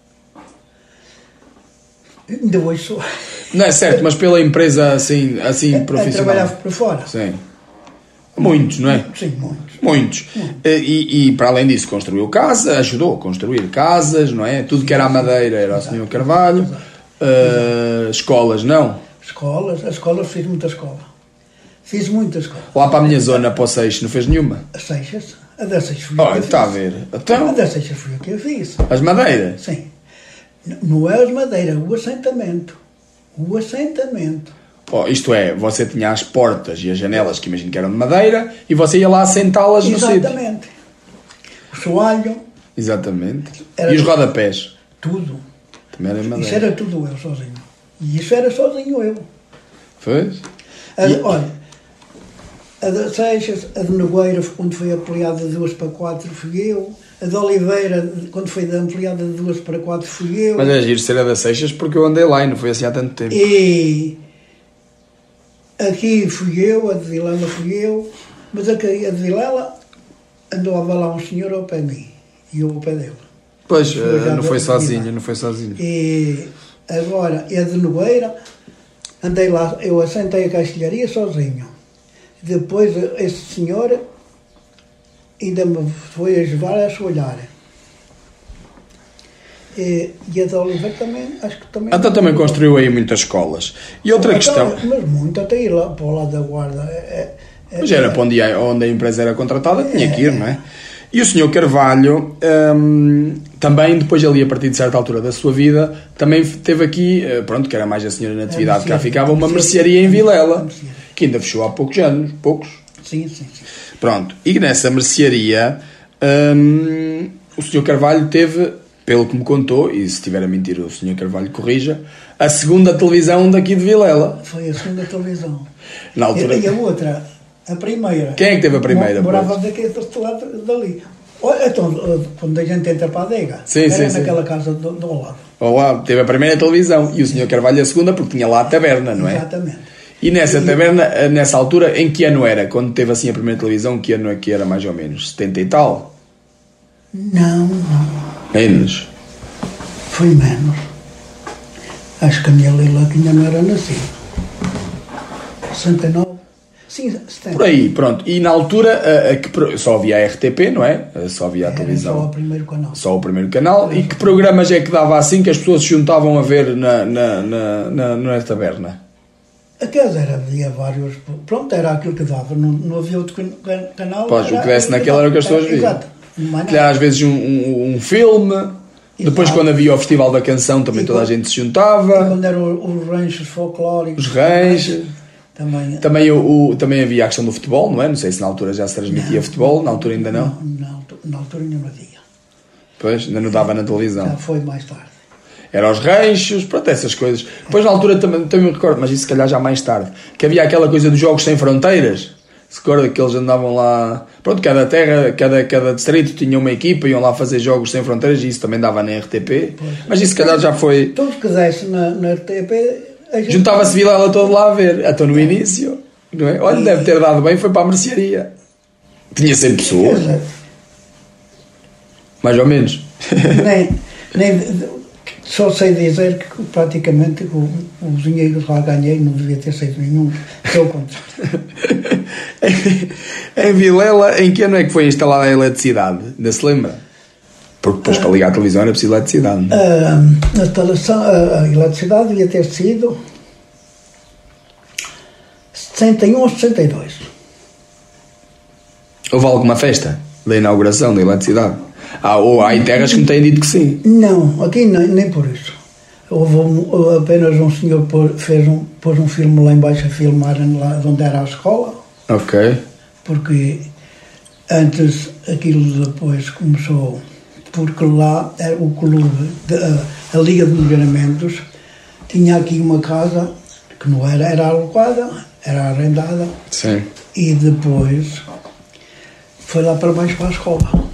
Ainda hoje sou. Não é certo, mas pela empresa assim, assim profissional. Trabalhava por fora. Sim. Muitos, não é? Sim, muitos. Muitos. E, e para além disso construiu casa, ajudou a construir casas, não é? Tudo que era a madeira era o senhor Carvalho. Uh, escolas, não? Escolas, as escolas, fiz muita escola. Fiz muita escola. Lá para a minha zona, para o Seixo, não fez nenhuma? As Seixas, a das Seixas fui eu Olha, que está a fiz. ver. A Então, das Seixas fui eu que a fiz. as madeiras. Sim. N- Não é as madeiras, o assentamento. O assentamento. Oh, isto é, você tinha as portas e as janelas, que imagino que eram de madeira, e você ia lá assentá-las no sítio. Exatamente. O soalho, Exatamente. Era E os tudo. rodapés? tudo. Também era de Isso madeira. era tudo eu, sozinho. E isso era sozinho eu. Pois? A de- E- Olha, a de Seixas, a de Nogueira, quando foi ampliada de duas para quatro, fui eu. A de Oliveira, quando foi ampliada de duas para quatro, fui eu. Mas é giro ser a das Seixas porque eu andei lá e não foi assim há tanto tempo. E aqui fui eu, a de Vilela fui eu, mas aqui, a de Vilela andava lá um senhor ao pé de mim e eu ao pé dele. Pois, Foi eh, já não foi de- sozinho, não foi sozinho. E agora, a de Nogueira, andei lá, eu assentei a castilharia sozinho. Depois esse senhor ainda me foi ajudar a assoalhar. E, e a de Oliveira também, acho que também... Então também construiu aí muitas escolas. E outra questão... Mas muito, até ir lá para o lado da guarda. É, é, Mas era é, para onde, ia, onde a empresa era contratada, tinha que ir, não é? E o senhor Carvalho, hum, também, depois ali, a partir de certa altura da sua vida, também teve aqui, pronto, que era mais a senhora Natividade, que cá ficava, uma mercearia em Vilela, que ainda fechou há poucos anos, poucos. Sim, sim, sim. Pronto, e nessa mercearia, hum, o senhor Carvalho teve, pelo que me contou, e se estiver a mentir o senhor Carvalho corrija, a segunda televisão daqui de Vilela. Foi a segunda televisão. Na altura... E a outra... A primeira. Quem é que teve a primeira? Morava daqui deste lado dali. Olha, então, quando a gente entra para a adega, sim, era sim, naquela sim. casa do, do lado. Olá, teve a primeira televisão e o senhor Carvalho a segunda porque tinha lá a taberna, não é? Exatamente. E nessa e... taberna, nessa altura, em que ano era? Quando teve assim a primeira televisão, que ano é que era mais ou menos? setenta e tal? Não, não. Menos? Foi menos. Acho que a minha Lila ainda não era nascida. sessenta e nove. Sim, setenta. Por aí, pronto. E na altura a, a que, só havia a R T P, não é? Só havia a era televisão. Só o primeiro canal. Só o primeiro canal. E que programas é que dava assim que as pessoas se juntavam a ver na, na, na, na, na taberna? Aqueles era, havia vários. Pronto, era aquilo que dava. Não, não havia outro canal. Pois, o que desse naquele era o que as pessoas viam. Exato. Calhar às vezes um, um, um filme. Exato. Depois, quando havia o Festival da Canção, também e toda quando, a gente se juntava. E quando eram os ranchos folclóricos. Os ranchos. Também, também, o, o, também havia a questão do futebol, não é? Não sei se na altura já se transmitia não, futebol, na altura ainda não? Não, não na altura ainda não havia. Pois, ainda não dava na televisão. Já foi mais tarde. Era os ranchos, pronto, essas coisas. Depois na altura também, também me recordo, mas isso se calhar já mais tarde, que havia aquela coisa dos Jogos Sem Fronteiras. Se recorda que eles andavam lá... Pronto, cada terra, cada, cada distrito tinha uma equipa, iam lá fazer Jogos Sem Fronteiras e isso também dava na R T P. Pois, mas isso se calhar já foi... Tudo que desse na, na R T P... Juntava-se Vilela todo lá a ver, até no início, não é? Olha, deve ter dado bem, foi para a mercearia. Tinha cem pessoas. Mais ou menos. Nem, nem, só sei dizer que praticamente o, o dinheiro que lá ganhei não devia ter sido nenhum. Pelo contrário. Em Vilela, em que ano é que foi instalada a eletricidade? Ainda se lembra? Porque depois para ligar a televisão era preciso eletricidade, não é? A, instalação, a, a eletricidade devia ter sido sessenta e um ou sessenta e dois. Houve alguma festa da inauguração da eletricidade? Ah, ou há em terras que me têm dito que sim. Não, aqui nem, nem por isso. Houve um, apenas um senhor pôs, fez um, pôs um filme lá embaixo a filmar lá onde era a escola. Ok. Porque antes aquilo depois começou... Porque lá era o clube, de, a, a Liga de Melhoramentos, tinha aqui uma casa que não era, era alugada, era arrendada. Sim. E depois foi lá para baixo para a escola.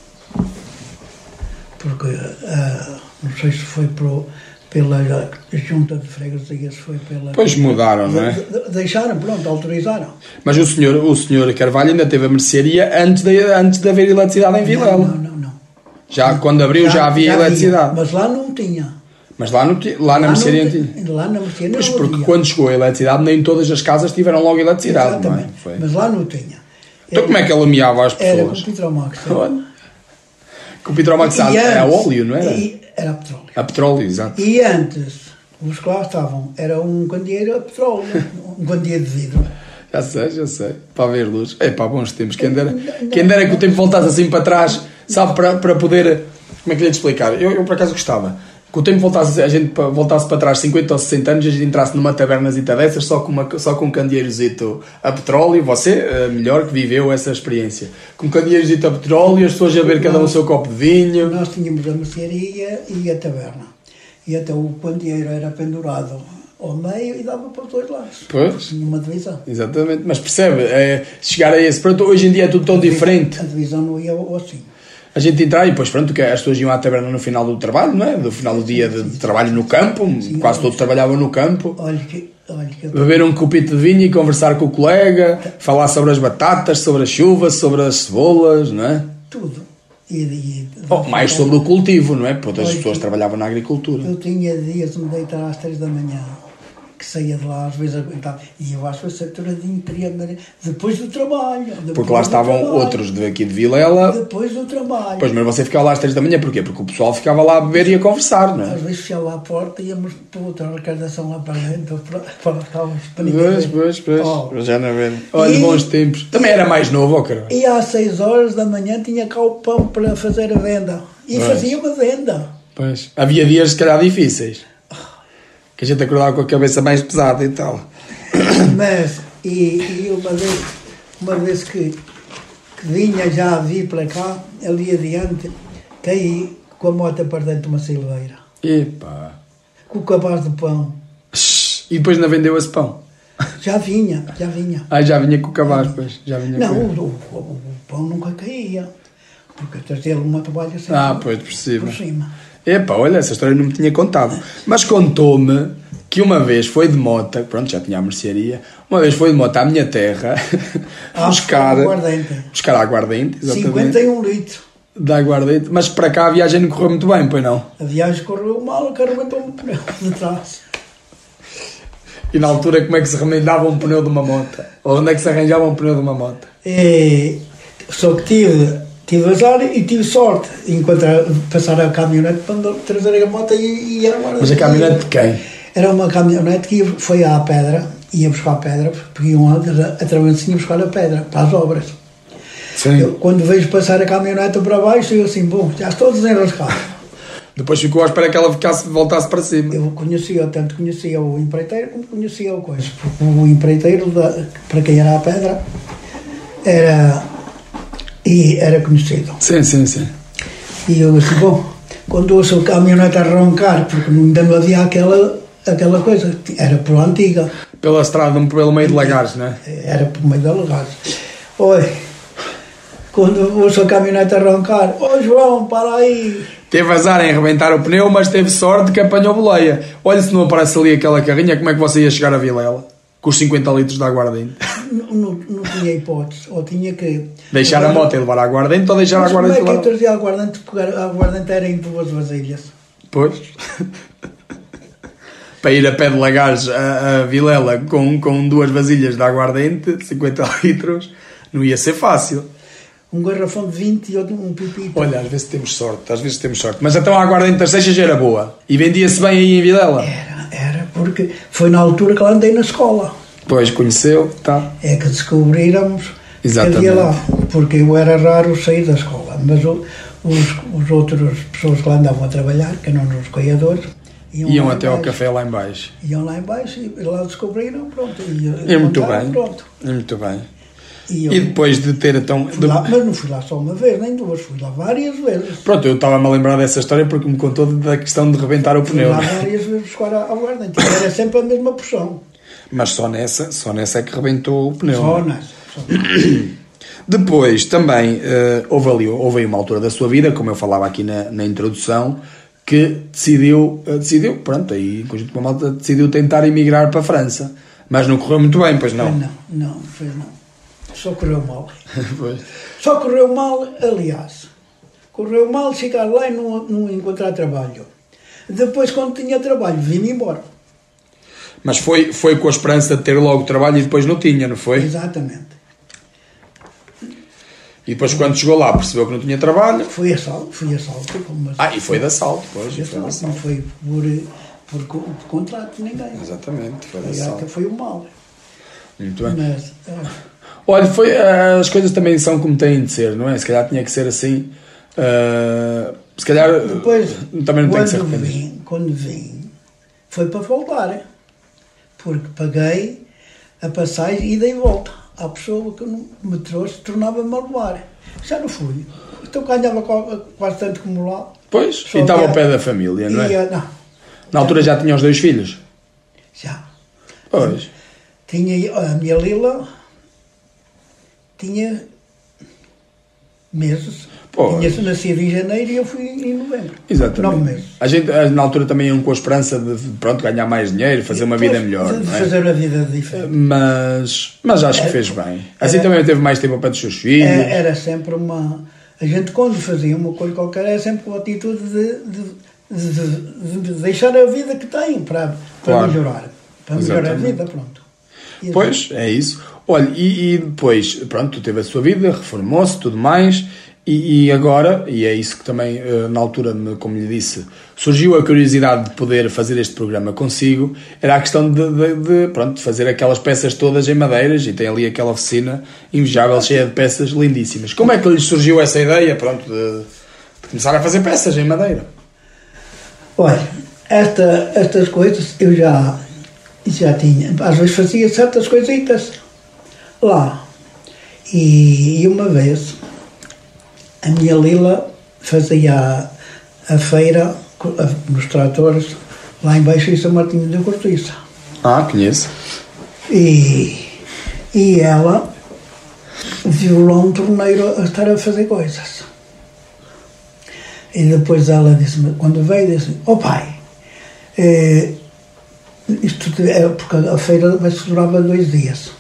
Porque, uh, não sei se foi pro, pela junta de freguesia, se foi pela... Pois mudaram, de, não é? De, de, deixaram, pronto, autorizaram. Mas o senhor, o senhor Carvalho ainda teve a mercearia antes de, antes de haver eletricidade em Vilela. Não, não, não. não. Já quando abriu já, já havia já eletricidade. Havia, mas lá não tinha. Mas lá, no, lá na mercearia não tinha. Lá na mercearia pois não porque havia. Quando chegou a eletricidade nem todas as casas tiveram logo eletricidade. Exatamente. Não é? Foi. Mas lá não tinha. Então era, como é que ele ameaçava as pessoas? Era com o Petromax. Com o Petromax é a óleo, não era? E era a petróleo. A petróleo, exato. E antes, os que lá estavam, era um candeeiro a petróleo, um candeeiro de vidro. Já sei, já sei. Para ver luz. É para bons tempos. Quem dera, quem dera que o tempo voltasse assim para trás, sabe, para, para poder... Como é que lhe explicar? Eu, eu por acaso gostava que o tempo voltasse, a gente voltasse para trás cinquenta ou sessenta anos e a gente entrasse numa tabernazita dessas só com, uma, só com um candeeirozito a petróleo. Você, melhor que viveu essa experiência, com um candeeirozito a petróleo, as pessoas a ver cada um o seu copo de vinho. Nós tínhamos a mercearia e a taberna, e até o candeeiro era pendurado ao meio e dava para os dois lados. Pois. Tinha uma divisão. Exatamente, mas percebe, é, chegar a esse pronto, hoje em dia é tudo tão a divisão, diferente. A divisão não ia assim. A gente entrar e depois pronto, que as pessoas iam à taberna no final do trabalho, não é? Do final do dia de, de trabalho no campo, sim, quase olha, todos trabalhavam no campo. Olha que, olha que eu... Beber um copito de vinho e conversar com o colega, falar sobre as batatas, sobre a chuva, sobre as cebolas, não é? Tudo. E, e, oh, mais sobre o cultivo, não é? Porque as olha pessoas trabalhavam na agricultura. Eu tinha dias de me deitar às três da manhã, que saía de lá, às vezes aguentava. E eu acho que a aturadinho teria depois do trabalho. Depois Porque lá estavam trabalho, outros daqui de Vilela. Depois do trabalho. Pois, mas você ficava lá às três da manhã, porquê? Porque o pessoal ficava lá a beber e a conversar, não é? Às vezes fechava lá a porta e íamos para outra arrecadação lá para dentro, para, para, para, para Pois, pois, pois. Oh. Já não vendo. Olha, E- bons tempos. Também era mais novo, ó caralho. E às seis horas da manhã tinha cá o pão para fazer a venda. E Pois. fazia uma venda. Pois. Havia dias, se calhar, difíceis. Que a gente acordava com a cabeça mais pesada e tal. Mas, e, e uma vez, uma vez que, que vinha já a vir para cá, ali adiante, caí com a moto para dentro de uma silveira. Epá. Com o cabaz de pão. E depois não vendeu esse pão. Já vinha, já vinha. Ah, já vinha com o cabaz, pois. Já vinha Não, com... o, o, o pão nunca caía. Porque trazia-lhe uma toalha sempre Ah, pois, por cima. por cima. Epá, olha, essa história não me tinha contado. Mas contou-me que uma vez foi de moto, pronto, já tinha a mercearia, uma vez foi de moto à minha terra Ah, buscar, aguardente. buscar aguardente, exatamente. cinquenta e um litros. De aguardente, mas para cá a viagem não correu muito bem, pois não? A viagem correu mal, o carro bateu um pneu de trás. E na altura como é que se remendava um pneu de uma moto? Ou onde é que se arranjava um pneu de uma moto? E, só que tive, tive azar e tive sorte em encontrar, passar a caminhonete para trazer a moto e, e era uma... Mas a caminhonete de quem? Era uma caminhonete que ia, foi à pedra, ia buscar a pedra, porque iam a, a travessinha buscar a pedra para as obras. Sim. Eu, quando vejo passar a caminhonete para baixo, eu assim, bom, já estou desenrascado. Depois ficou à espera que ela ficasse, voltasse para cima. Eu conhecia, tanto conhecia o empreiteiro como conhecia o coisa. Porque o empreiteiro, da, para quem era a pedra, era, e era conhecido. Sim, sim, sim. E eu disse, bom, quando ouço o caminhonete a roncar, porque ainda não havia aquela, aquela coisa, era por antiga, Pela estrada, pelo meio de lagares, não é? era por meio da lagagem. Oi, quando ouço a caminhonete a roncar, ô João, para aí. Teve azar em arrebentar o pneu, mas teve sorte que apanhou boleia. Olha, se não aparece ali aquela carrinha, como é que você ia chegar a Vilela? Com os cinquenta litros de aguardente. Não, não, não tinha hipótese, ou tinha que... Deixar a moto e levar a aguardente ou deixar a Mas como aguardente é que eu lá? trazia aguardente? Porque a aguardente era em duas vasilhas. Pois. Para ir a pé de lagares a, a Vilela com, com duas vasilhas de aguardente, cinquenta litros, não ia ser fácil. Um garrafão de vinte e outro um pipito. Olha, às vezes temos sorte, às vezes temos sorte. Mas então a aguardente das Seixas era boa. E vendia-se bem aí em Vilela. Era, era, porque foi na altura que lá andei na escola. Pois, conheceu, tá. É que descobriramos Exatamente. que havia lá. Porque eu era raro sair da escola. Mas o, os, os outros pessoas que lá andavam a trabalhar, que eram os coiadores, iam, Iam lá até em ao baixo. café lá em baixo. Iam lá em baixo e lá descobriram, pronto. E, E muito contaram, bem. Pronto. E muito bem. E, eu E depois de ter então... fui lá, mas não fui lá só uma vez, nem duas, fui lá várias vezes. Pronto, eu estava-me a lembrar dessa história porque me contou da questão de rebentar o Fui pneu. lá não é? várias vezes buscar a aguardente. Era sempre a mesma porção. Mas só nessa, só nessa é que rebentou o pneu. Só não é? nessa. Só. Depois também eh, houve, ali, houve aí uma altura da sua vida, como eu falava aqui na, na introdução, que decidiu, eh, decidiu, pronto, aí em conjunto com a malta, decidiu tentar emigrar para a França. Mas não correu muito bem, pois não? Não, não, não fez não. Só correu mal. Pois. Só correu mal, aliás. Correu mal chegar lá e não, não encontrar trabalho. Depois, quando tinha trabalho, vim-me embora. Mas foi, foi com a esperança de ter logo trabalho e depois não tinha, não foi? Exatamente. E depois quando chegou lá percebeu que não tinha trabalho. Fui assalto, fui assalto. Mas Ah, e foi de assalto, pois. fui E foi de assalto, não assalto. foi por, por, co- por contrato de ninguém. Exatamente, foi de Foi, assalto. que foi o mal. Muito bem. Mas, ah, Olha, foi, ah, as coisas também são como têm de ser, não é? Se calhar tinha que ser assim. ah, se calhar depois, também não tem que ser quando arrependido. vim, quando vim, foi para voltar. hein? Porque paguei a passagem e dei volta. À pessoa que não me trouxe, tornava-me a levar. Já não fui. Então ganhava co- quase tanto como lá. Pois, Só e estava que- ao pé da família, não é? E, ah, não, Na altura já tinha os dois filhos. já. Pois. Tinha a minha Lila, tinha meses. Pois. Tinha nascido em janeiro e eu fui em novembro. Exatamente. Nove meses. A gente ah, na altura também iam com a esperança de, de, pronto, ganhar mais dinheiro, fazer uma vida Depois, melhor, de não é? fazer uma vida diferente. Mas, mas acho que fez bem. Assim era- também teve mais tempo ao pé dos seus filhos. É, era sempre uma. A gente, quando fazia uma coisa qualquer, era sempre com a atitude de, de, de, de- de deixar a vida que tem para, para Claro. melhorar. para melhorar a vida, pronto. E pois, é isso. Olha, e, e depois, pronto, teve a sua vida, reformou-se, tudo mais, e, e agora, e é isso que também, na altura, como lhe disse, surgiu a curiosidade de poder fazer este programa consigo, era a questão de, de, de, pronto, de fazer aquelas peças todas em madeiras, e tem ali aquela oficina invejável, cheia de peças lindíssimas. Como é que lhe surgiu essa ideia, pronto, de, de começar a fazer peças em madeira? Olha, esta, estas coisas eu já, já tinha, às vezes fazia certas coisitas lá, e, e uma vez a minha Lila fazia a, a feira nos tratores lá embaixo em São Martinho da Cortiça. Ah, conheço. E, e ela viu lá um torneiro a estar a fazer coisas. E depois ela disse-me, quando veio, disse: ó pai, eh, isto é porque a feira vai se durava dois dias.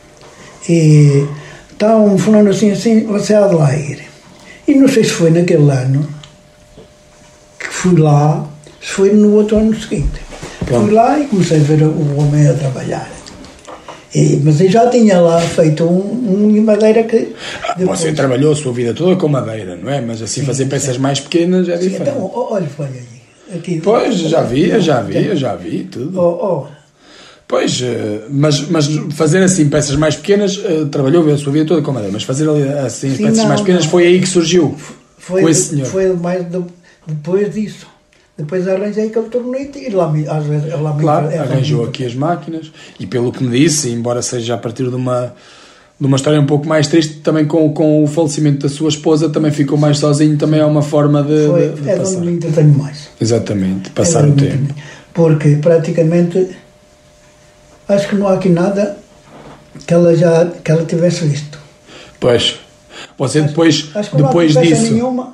E está um fulano assim, assim, você há de lá ir. E não sei se foi naquele ano que fui lá, se foi no outro ano seguinte. Pronto. Fui lá e comecei a ver o homem a trabalhar. E, mas eu já tinha lá feito um, um de madeira que... Depois... Você trabalhou a sua vida toda com madeira, não é? Mas assim, sim, fazer peças sim. mais pequenas é sim, diferente. Então, olha, olha aí. Aqui, pois, já vi, já vi, já vi, tudo. Oh, oh. Pois, mas, mas fazer assim peças mais pequenas, uh, trabalhou a sua vida toda com madeira, mas fazer assim Sim, peças não, mais pequenas não. Foi aí que surgiu foi, com esse senhor. Foi mais de, depois disso. Depois arranjei aquele torneio e lá, às vezes, lá claro, me, arranjou aqui as máquinas e pelo que me disse, embora seja a partir de uma, de uma história um pouco mais triste, também com, com o falecimento da sua esposa, também ficou mais sozinho, também é uma forma de, foi, de, de é passar. É onde me entretenho mais. Exatamente, passar é o tempo. Porque praticamente... Acho que não há aqui nada que ela já que ela tivesse visto. Pois. Você acho, depois, acho que depois não há aqui disso. Peça nenhuma,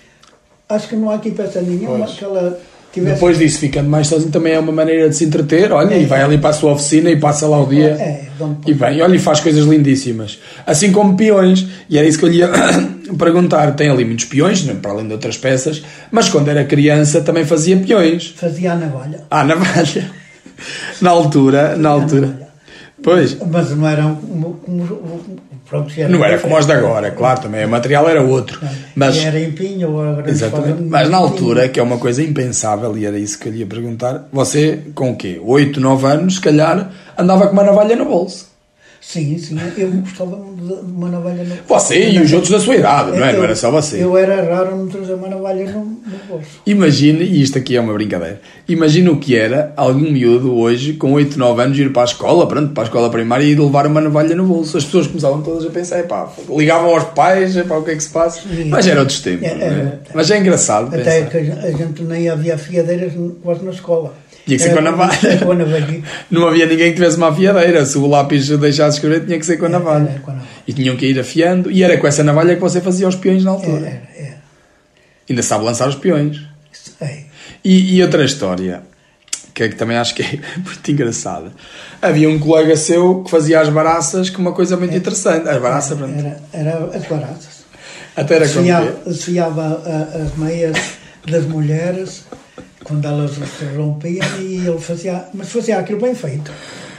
acho que não há aqui peça nenhuma pois. Que ela tivesse. Depois disso, ficando mais sozinho, também é uma maneira de se entreter. Olha, é, e vai ali para a sua oficina e passa lá o dia. É, e vem, olha, e faz coisas lindíssimas. Assim como peões. E era isso que eu lhe ia perguntar. Tem ali muitos peões, para além de outras peças, mas quando era criança também fazia peões. Fazia a navalha. Ah, navalha. Na altura, na altura. Pois. Mas não era como, como, pronto, era não era como os de agora, claro, também o material era outro. Mas era em pinho, agora exatamente. Mas na altura, que é uma coisa impensável, e era isso que eu lhe ia perguntar, você com o quê? oito, nove anos, se calhar, andava com uma navalha no bolso. Sim, sim, eu gostava de uma navalha no bolso. Você e os outros da sua idade, não é? Eu, não era só você. Eu era raro não trazer uma navalha no, no bolso. Imagine, e isto aqui é uma brincadeira, imagine o que era algum miúdo hoje, com oito, nove anos, ir para a escola, pronto, para a escola primária e levar uma navalha no bolso. As pessoas começavam todas a pensar, pá, ligavam aos pais, pá, o que é que se passa? Sim, mas era outros tempos, é, não é? É, mas é engraçado até pensar. Que a gente nem havia afiadeiras quase na escola. Tinha que ser com a navalha. Não havia ninguém que tivesse uma afiadeira. Se o lápis deixasse escrever, tinha que ser com a navalha. Era, era com a navalha. E tinham que ir afiando. E era com essa navalha que você fazia os peões na altura. Era, era. Ainda sabe lançar os peões. É. E, e outra história, que, é que também acho que é muito engraçada. Havia um colega seu que fazia as baraças, com uma coisa muito era, interessante. As baraças, era, era, era as baraças. Até era desfiava, desfiava as meias das mulheres quando elas se rompiam e ele fazia, mas fazia aquilo bem feito.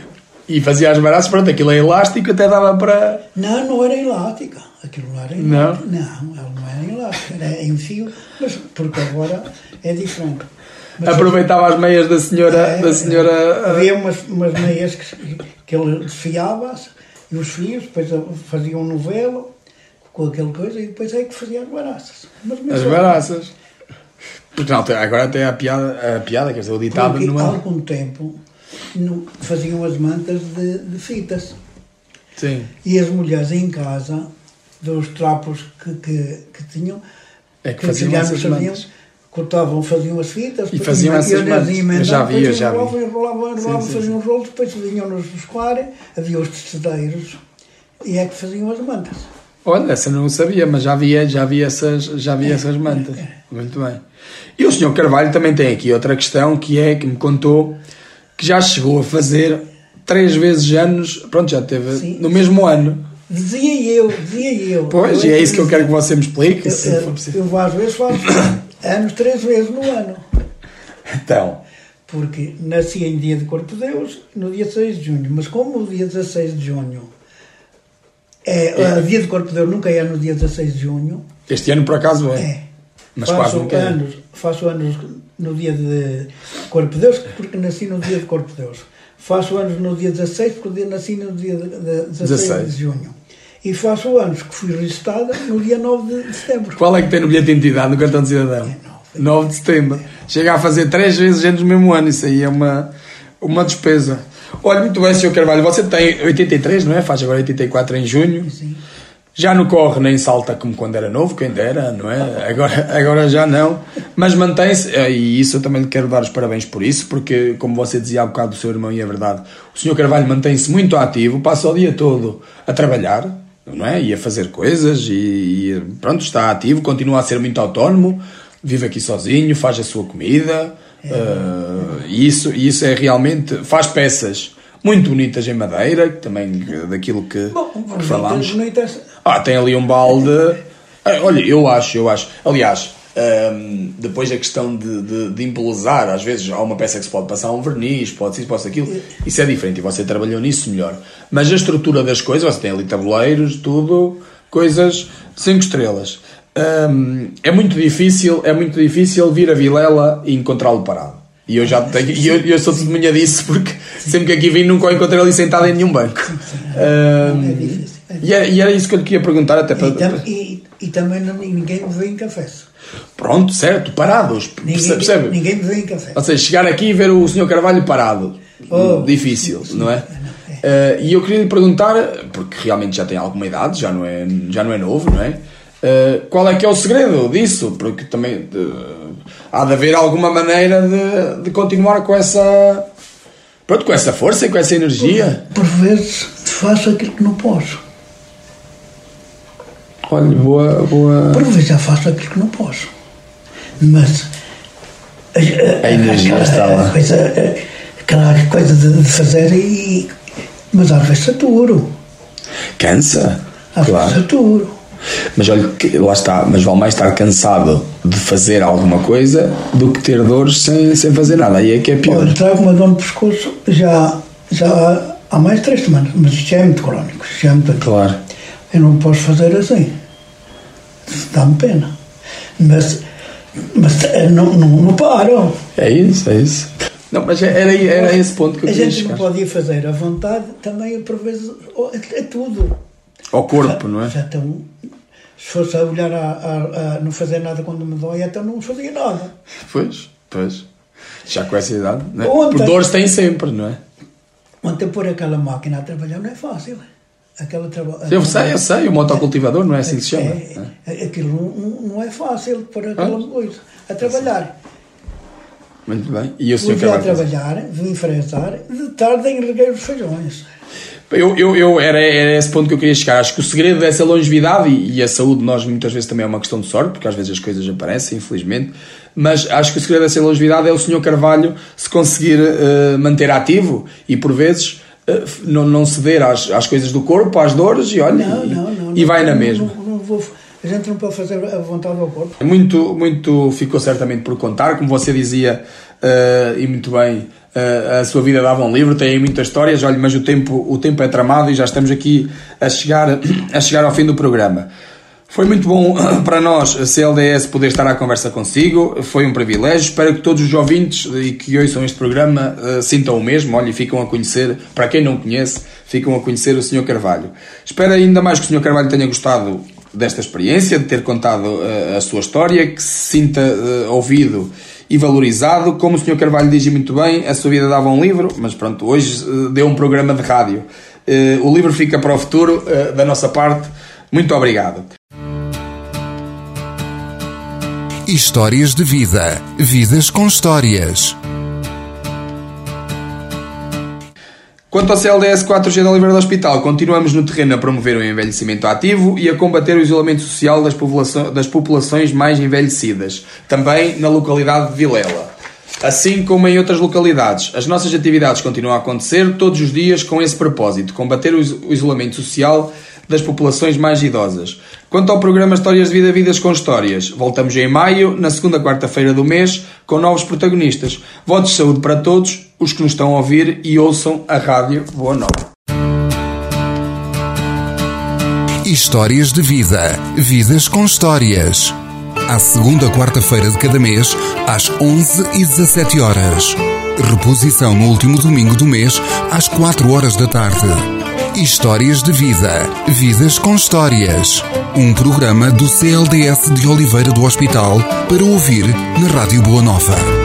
E fazia as baraças, pronto, aquilo é elástico, até dava para... Não, não era elástica. Aquilo não era elástico. Não? Não, ela não era elástica, era em fio, mas porque agora é diferente. Mas aproveitava as meias da senhora... É, da senhora havia umas, umas meias que, que ele desfiava e os fios, depois fazia um novelo com aquela coisa e depois é que fazia as baraças. Mas, as baraças. Porque não, agora até a piada, a piada quer dizer, o ditado... Porque numa... há algum tempo no, faziam as mantas de, de fitas. Sim. E as mulheres em casa, dos trapos que, que, que tinham, é que, que faziam essas sabiam, mantas. Cortavam, faziam as fitas, e faziam essas mantas. Eu já vi, eu já vi. Enrolavam, enrolavam, enrolavam, faziam os rolos, depois vinham-nos buscar, havia os tecedeiros, e é que faziam as mantas. Olha, essa não sabia, mas já vi, já vi, essas, já vi é, essas mantas. É, é. Muito bem. E o senhor Carvalho também tem aqui outra questão, que é que me contou que já chegou a fazer três vezes anos, pronto, já teve sim, no mesmo sim. ano. Dizia eu, dizia eu. Pois, eu e é isso que eu quero que você me explique. Eu, eu, eu às vezes faço anos três vezes no ano. Então? porque nasci em dia de Corpo de Deus, no dia seis de junho, mas como o dia dezasseis de junho, é, o dia de Corpo de Deus nunca é no dia dezasseis de junho. Este ano, por acaso, é. É. Mas faço quase nunca anos, é. Faço anos no dia de Corpo de Deus, porque nasci no dia de Corpo de Deus. Faço anos no dia dezasseis, porque nasci no dia de, de dezasseis de junho. E faço anos que fui registada no dia nove de setembro. Qual é que tem no bilhete de identidade, no cartão de cidadão? É nove. nove de setembro. Chega a fazer três vezes anos no mesmo ano. Isso aí é uma, uma despesa. Olha, muito bem, senhor Carvalho. Você tem oitenta e três, não é? Faz agora oitenta e quatro em junho. Sim. Já não corre nem salta como quando era novo, quem dera, não é? Agora, agora já não. Mas mantém-se, e isso eu também lhe quero dar os parabéns por isso, porque, como você dizia há bocado do seu irmão, e é verdade, o senhor Carvalho mantém-se muito ativo, passa o dia todo a trabalhar, não é? E a fazer coisas, e, e pronto, está ativo, continua a ser muito autónomo, vive aqui sozinho, faz a sua comida, é. uh, e isso, isso é realmente, faz peças muito bonitas em madeira, também daquilo que, Bom, que falámos. Bonitas. Ah, tem ali um balde. Olha, eu acho, eu acho. Aliás, um, depois a questão de, de, de embelezar, às vezes há uma peça que se pode passar um verniz, pode ser, pode ser aquilo. Isso é diferente e você trabalhou nisso melhor. Mas a estrutura das coisas, você tem ali tabuleiros, tudo, coisas cinco estrelas. Um, é muito difícil, é muito difícil vir a Vilela e encontrá-lo parado. E eu já tenho, e eu, eu sou testemunha disso, porque sempre que aqui vim nunca o encontrei ali sentado em nenhum banco. Um, é difícil. E era, e era isso que eu lhe queria perguntar até para... E, tam, e, e também não, ninguém me vê em café. Pronto, certo, parados, ninguém, percebe? Ninguém me vê em café. Ou seja, chegar aqui e ver o senhor Carvalho parado, oh, difícil, sim, não é? Não, é. Uh, e eu queria lhe perguntar, porque realmente já tem alguma idade, já não é, já não é novo, não é? Uh, qual é que é o segredo disso? Porque também uh, há de haver alguma maneira de, de continuar com essa... Pronto, com essa força e com essa energia. Por, por vezes faço aquilo que não posso. Olha, boa, boa... Por vezes já faço aquilo que não posso. Mas... A, a, a energia aquela, está lá. A coisa, aquela coisa de fazer e... Mas às vezes saturo. Cansa? Às claro. vezes saturo. Mas olha, lá está, mas vale mais estar cansado de fazer alguma coisa do que ter dores sem, sem fazer nada. Aí é que é pior. Olha, trago uma dor no pescoço já, já há mais de três semanas, mas isto já é muito crónico. Já é muito claro. Eu não posso fazer assim. Dá-me pena. Mas, mas não, não, não paro. É isso, é isso. Não, mas era, era esse ponto que eu a queria gente chegar. não podia fazer à vontade, também por vezes é, é tudo. Ao corpo, já, não é? Já estão, se fosse a olhar a, a, a não fazer nada quando me dói, então não fazia nada. Pois, pois. Já com essa idade, não é? Ontem, por dores tem sempre, não é? Ontem pôr aquela máquina a trabalhar não é fácil. Aquela traba, eu sei, eu sei, o motocultivador, não é assim que se chama? É, é, aquilo não, não é fácil pôr aquela ah, coisa a trabalhar. Muito bem. E o senhor fui a trabalhar, vim fresar, de tarde enreguei os feijões. Eu, eu, eu era, era esse ponto que eu queria chegar. Acho que o segredo dessa longevidade e, e a saúde, nós muitas vezes também é uma questão de sorte, porque às vezes as coisas aparecem, infelizmente, mas acho que o segredo dessa longevidade é o senhor Carvalho se conseguir uh, manter ativo e por vezes uh, não, não ceder às, às coisas do corpo, às dores e olha, não, e, não, não, e vai não, na mesma. Não, não vou, a gente não pode fazer a vontade ao corpo. Muito, muito ficou certamente por contar, como você dizia, uh, e muito bem. Uh, a sua vida dava um livro, tem aí muitas histórias, olha, mas o tempo, o tempo é tramado e já estamos aqui a chegar, a chegar ao fim do programa. Foi muito bom para nós, C L D S, poder estar à conversa consigo, foi um privilégio, espero que todos os ouvintes e que ouçam este programa uh, sintam o mesmo, olha, e ficam a conhecer, para quem não conhece, ficam a conhecer o senhor Carvalho. Espero ainda mais que o senhor Carvalho tenha gostado desta experiência, de ter contado uh, a sua história, que se sinta uh, ouvido e valorizado. Como o senhor Carvalho diz muito bem, a sua vida dava um livro, mas pronto, hoje uh, deu um programa de rádio. Uh, o livro fica para o futuro, uh, da nossa parte. Muito obrigado. Histórias de vida. Vidas com histórias. Quanto ao C L D S quatro G da Oliveira do Hospital, continuamos no terreno a promover o envelhecimento ativo e a combater o isolamento social das populações, das populações mais envelhecidas, também na localidade de Vilela. Assim como em outras localidades, as nossas atividades continuam a acontecer todos os dias com esse propósito, combater o isolamento social das populações mais idosas. Quanto ao programa Histórias de Vida, Vidas com Histórias, voltamos em maio, na segunda quarta-feira do mês, com novos protagonistas. Votos de saúde para todos os que nos estão a ouvir e ouçam a Rádio Boa Nova. Histórias de Vida, Vidas com Histórias. À segunda quarta-feira de cada mês, às onze e dezassete horas. Reposição no último domingo do mês, às quatro horas da tarde. Histórias de Vida, Vidas com Histórias. Um programa do C L D S de Oliveira do Hospital para ouvir na Rádio Boa Nova.